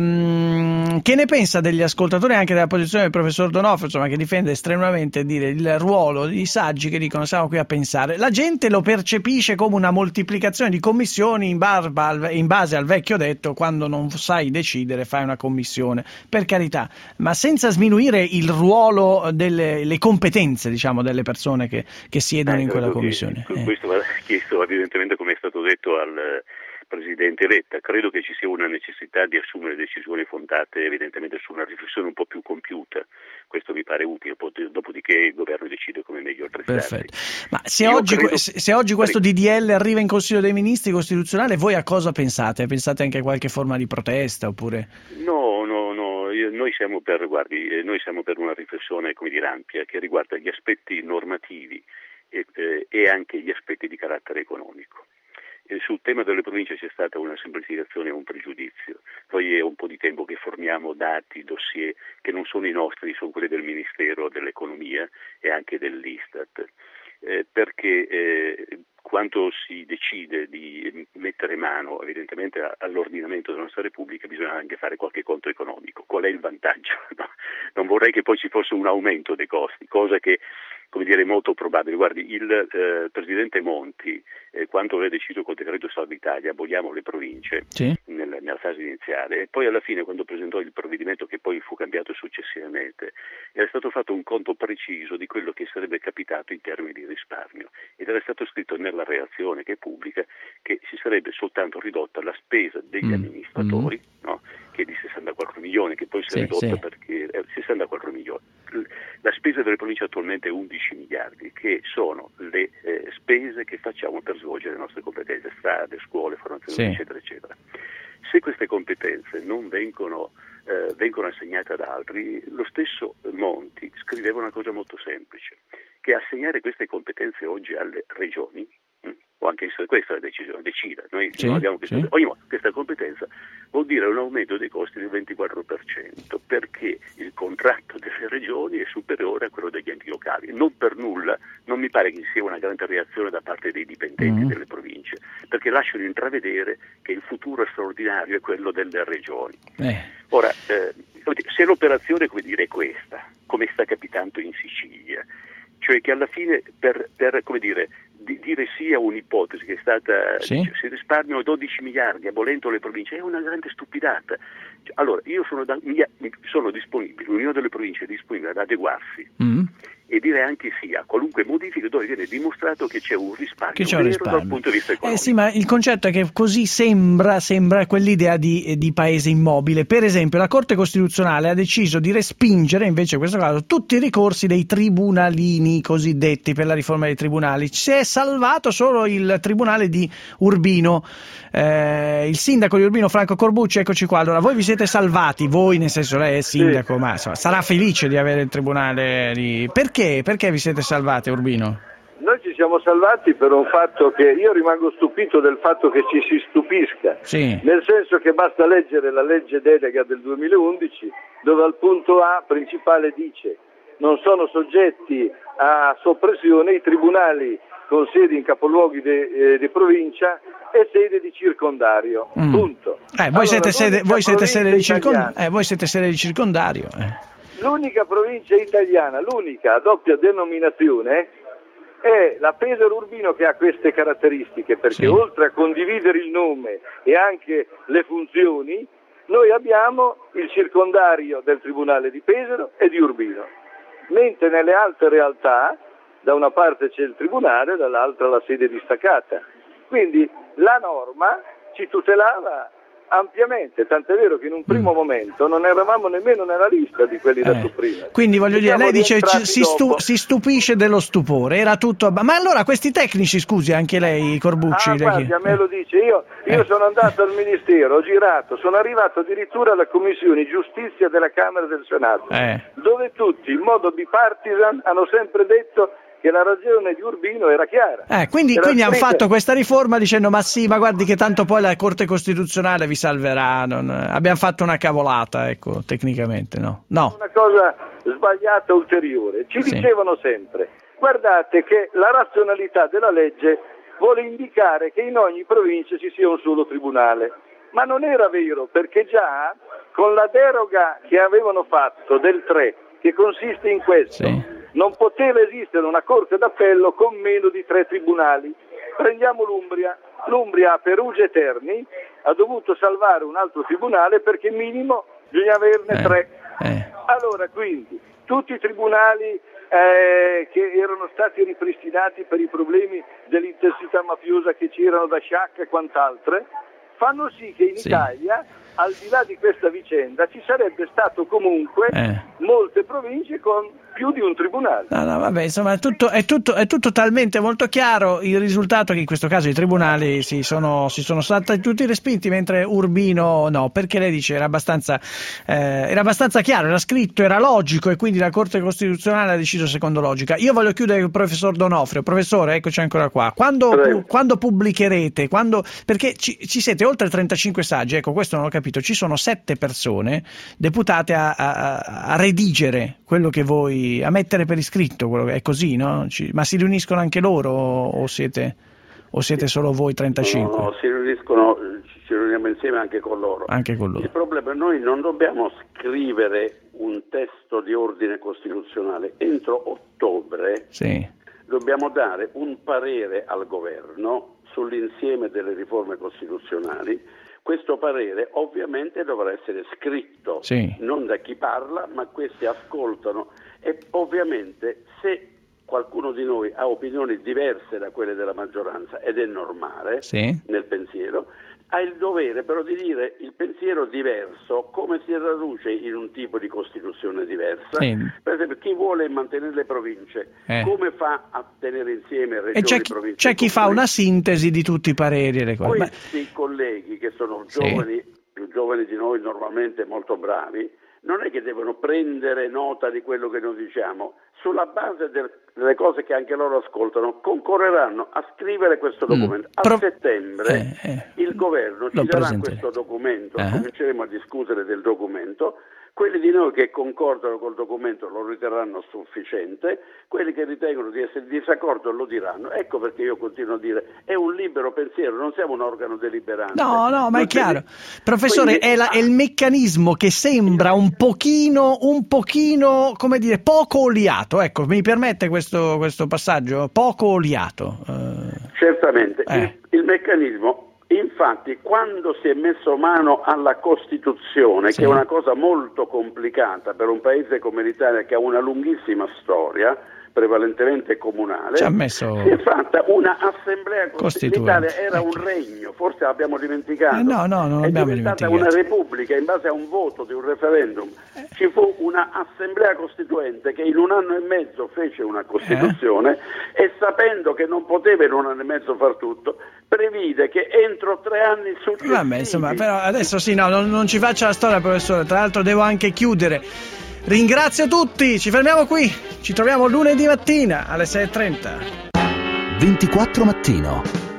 che ne pensa degli ascoltatori e anche della posizione del professor Donofrio, insomma, che difende estremamente il ruolo di saggi che dicono siamo qui a pensare? La gente lo percepisce come una moltiplicazione di commissioni in base al vecchio detto: quando non sai decidere fai una commissione, per carità, ma senza sminuire il ruolo le competenze, diciamo, delle persone che siedono in quella commissione. Questo va chiesto evidentemente, come è stato detto, al Presidente Letta. Credo che ci sia una necessità di assumere decisioni fondate evidentemente su una riflessione un po' più compiuta. Questo mi pare utile, dopodiché il governo decide come meglio attrezzarsi. Perfetto. Ma se oggi questo DDL arriva in Consiglio dei Ministri costituzionale, voi a cosa pensate? Pensate anche a qualche forma di protesta oppure? No, noi siamo per una riflessione, come dire, ampia, che riguarda gli aspetti normativi e anche gli aspetti di carattere economico. Sul tema delle province c'è stata una semplificazione e un pregiudizio. Noi è un po' di tempo che forniamo dati, dossier che non sono i nostri, sono quelli del Ministero dell'Economia e anche dell'Istat, perché quando si decide di mettere mano evidentemente all'ordinamento della nostra Repubblica bisogna anche fare qualche conto economico. Qual è il vantaggio? No? Non vorrei che poi ci fosse un aumento dei costi, cosa che, come dire, è molto probabile. Guardi, il Presidente Monti, quando aveva deciso col decreto Salva Italia, aboliamo le province nella fase iniziale, e poi alla fine, quando presentò il provvedimento che poi fu cambiato successivamente, era stato fatto un conto preciso di quello che sarebbe capitato in termini di risparmio, ed era stato scritto nella relazione che è pubblica che si sarebbe soltanto ridotta la spesa degli amministratori, no? Che è di 64 milioni, che poi si è ridotta perché 64 milioni. La spesa delle province attualmente è 11 miliardi, che sono le spese che facciamo per svolgere le nostre competenze, strade, scuole, formazione, eccetera, eccetera. Se queste competenze non vengono assegnate ad altri, lo stesso Monti scriveva una cosa molto semplice, che assegnare queste competenze oggi alle regioni, o anche se questa è la decisione, decida, noi non abbiamo questa competenza, vuol dire un aumento dei costi del 24%, perché il contratto delle regioni è superiore a quello degli enti locali. Non per nulla, non mi pare che ci sia una grande reazione da parte dei dipendenti delle province, perché lasciano intravedere che il futuro straordinario è quello delle regioni. Ora, se l'operazione, come dire, è questa, come sta capitando in Sicilia, cioè che alla fine per come dire, dire sì a un'ipotesi che è stata si risparmiano 12 miliardi abolendo le province è una grande stupidata. Allora io sono disponibile, l'Unione delle Province è disponibile ad adeguarsi e dire anche sì a qualunque modifica dove viene dimostrato che c'è un risparmio dal punto di vista economico. Sì, ma il concetto è che così sembra quell'idea di paese immobile. Per esempio la Corte Costituzionale ha deciso di respingere invece in questo caso tutti i ricorsi dei tribunalini cosiddetti per la riforma dei tribunali. Si è salvato solo il tribunale di Urbino. Il sindaco di Urbino, Franco Corbucci, eccoci qua. Allora voi vi siete salvati, voi nel senso lei è sindaco, ma insomma, sarà felice di avere il tribunale di... Perché vi siete salvati a Urbino? Noi ci siamo salvati per un fatto che io rimango stupito del fatto che ci si stupisca, nel senso che basta leggere la legge delega del 2011 dove al punto A principale dice non sono soggetti a soppressione i tribunali con sedi in capoluoghi di provincia e sede di circondario. Punto. Voi siete sede di circondario. L'unica provincia italiana, l'unica a doppia denominazione, è la Pesaro Urbino, che ha queste caratteristiche, perché oltre a condividere il nome e anche le funzioni, noi abbiamo il circondario del Tribunale di Pesaro e di Urbino, mentre nelle altre realtà da una parte c'è il Tribunale, dall'altra la sede distaccata. Quindi la norma ci tutelava ampiamente, tant'è vero che in un primo momento non eravamo nemmeno nella lista di quelli da sopprimere. Quindi voglio dire, lei dice si stupisce dello stupore, era tutto. Ma allora questi tecnici, scusi, anche lei, Corbucci? Guardi, a me lo dice, io sono andato al Ministero, ho girato, sono arrivato addirittura alla Commissione Giustizia della Camera e del Senato, dove tutti in modo bipartisan hanno sempre detto che la ragione di Urbino era chiara. Quindi hanno fatto questa riforma dicendo ma guardi che tanto poi la Corte Costituzionale vi salverà, abbiamo fatto una cavolata, ecco, tecnicamente, no? Una cosa sbagliata ulteriore, ci dicevano sempre, guardate che la razionalità della legge vuole indicare che in ogni provincia ci sia un solo tribunale, ma non era vero, perché già con la deroga che avevano fatto del 3, che consiste in questo, non poteva esistere una corte d'appello con meno di 3 tribunali. Prendiamo l'Umbria a Perugia e Terni ha dovuto salvare un altro tribunale perché minimo bisogna averne 3. Allora quindi tutti i tribunali che erano stati ripristinati per i problemi dell'intensità mafiosa che c'erano da Sciacca e quant'altre fanno sì che in Italia, al di là di questa vicenda, ci sarebbe stato comunque molte province con più di un tribunale. Vabbè, insomma, è tutto talmente molto chiaro. Il risultato è che in questo caso i tribunali si sono stati tutti respinti, mentre Urbino no, perché lei dice era abbastanza chiaro, era scritto, era logico, e quindi la Corte Costituzionale ha deciso secondo logica. Io voglio chiudere con il professor D'Onofrio. Professore, eccoci ancora qua. Quando pubblicherete? Perché ci siete oltre 35 saggi, ecco, questo non ho capito. Ci sono 7 persone deputate a redigere quello che voi, a mettere per iscritto, è così, no? Ma si riuniscono anche loro o siete solo voi 35? No, ci riuniamo insieme anche con loro. Il problema è che noi non dobbiamo scrivere un testo di ordine costituzionale. Entro ottobre dobbiamo dare un parere al governo sull'insieme delle riforme costituzionali. Questo parere ovviamente dovrà essere scritto, non da chi parla, ma questi ascoltano, e ovviamente se qualcuno di noi ha opinioni diverse da quelle della maggioranza, ed è normale nel pensiero, ha il dovere però di dire il pensiero diverso come si traduce in un tipo di Costituzione diversa. Per esempio, chi vuole mantenere le province, come fa a tenere insieme regioni e province? C'è chi fa una sintesi di tutti i pareri e le cose. Questi colleghi che sono giovani, più giovani di noi, normalmente molto bravi, non è che devono prendere nota di quello che noi diciamo, sulla base delle cose che anche loro ascoltano, concorreranno a scrivere questo documento. A settembre il governo ci darà questo documento, cominceremo a discutere del documento. Quelli di noi che concordano col documento lo riterranno sufficiente, quelli che ritengono di essere in disaccordo lo diranno. Ecco perché io continuo a dire, è un libero pensiero, non siamo un organo deliberante. No, ma è chiaro. Professore, quindi, è il meccanismo che sembra un pochino, come dire, poco oliato. Ecco, mi permette questo passaggio? Poco oliato. Certamente, il meccanismo. Infatti, quando si è messo mano alla Costituzione, che è una cosa molto complicata per un paese come l'Italia che ha una lunghissima storia, prevalentemente comunale, si è fatta una assemblea costituente. L'Italia era un regno, forse l'abbiamo dimenticato. Non l'abbiamo dimenticato. È diventata una repubblica in base a un voto di un referendum. Ci fu una assemblea costituente che in 1 anno e mezzo fece una Costituzione e, sapendo che non poteva in 1 anno e mezzo far tutto, previde che entro 3 anni successivi... Vabbè, insomma, però adesso non ci faccia la storia, professore. Tra l'altro devo anche chiudere. Ringrazio tutti, ci fermiamo qui, ci troviamo lunedì mattina alle 6:30. 24 mattino.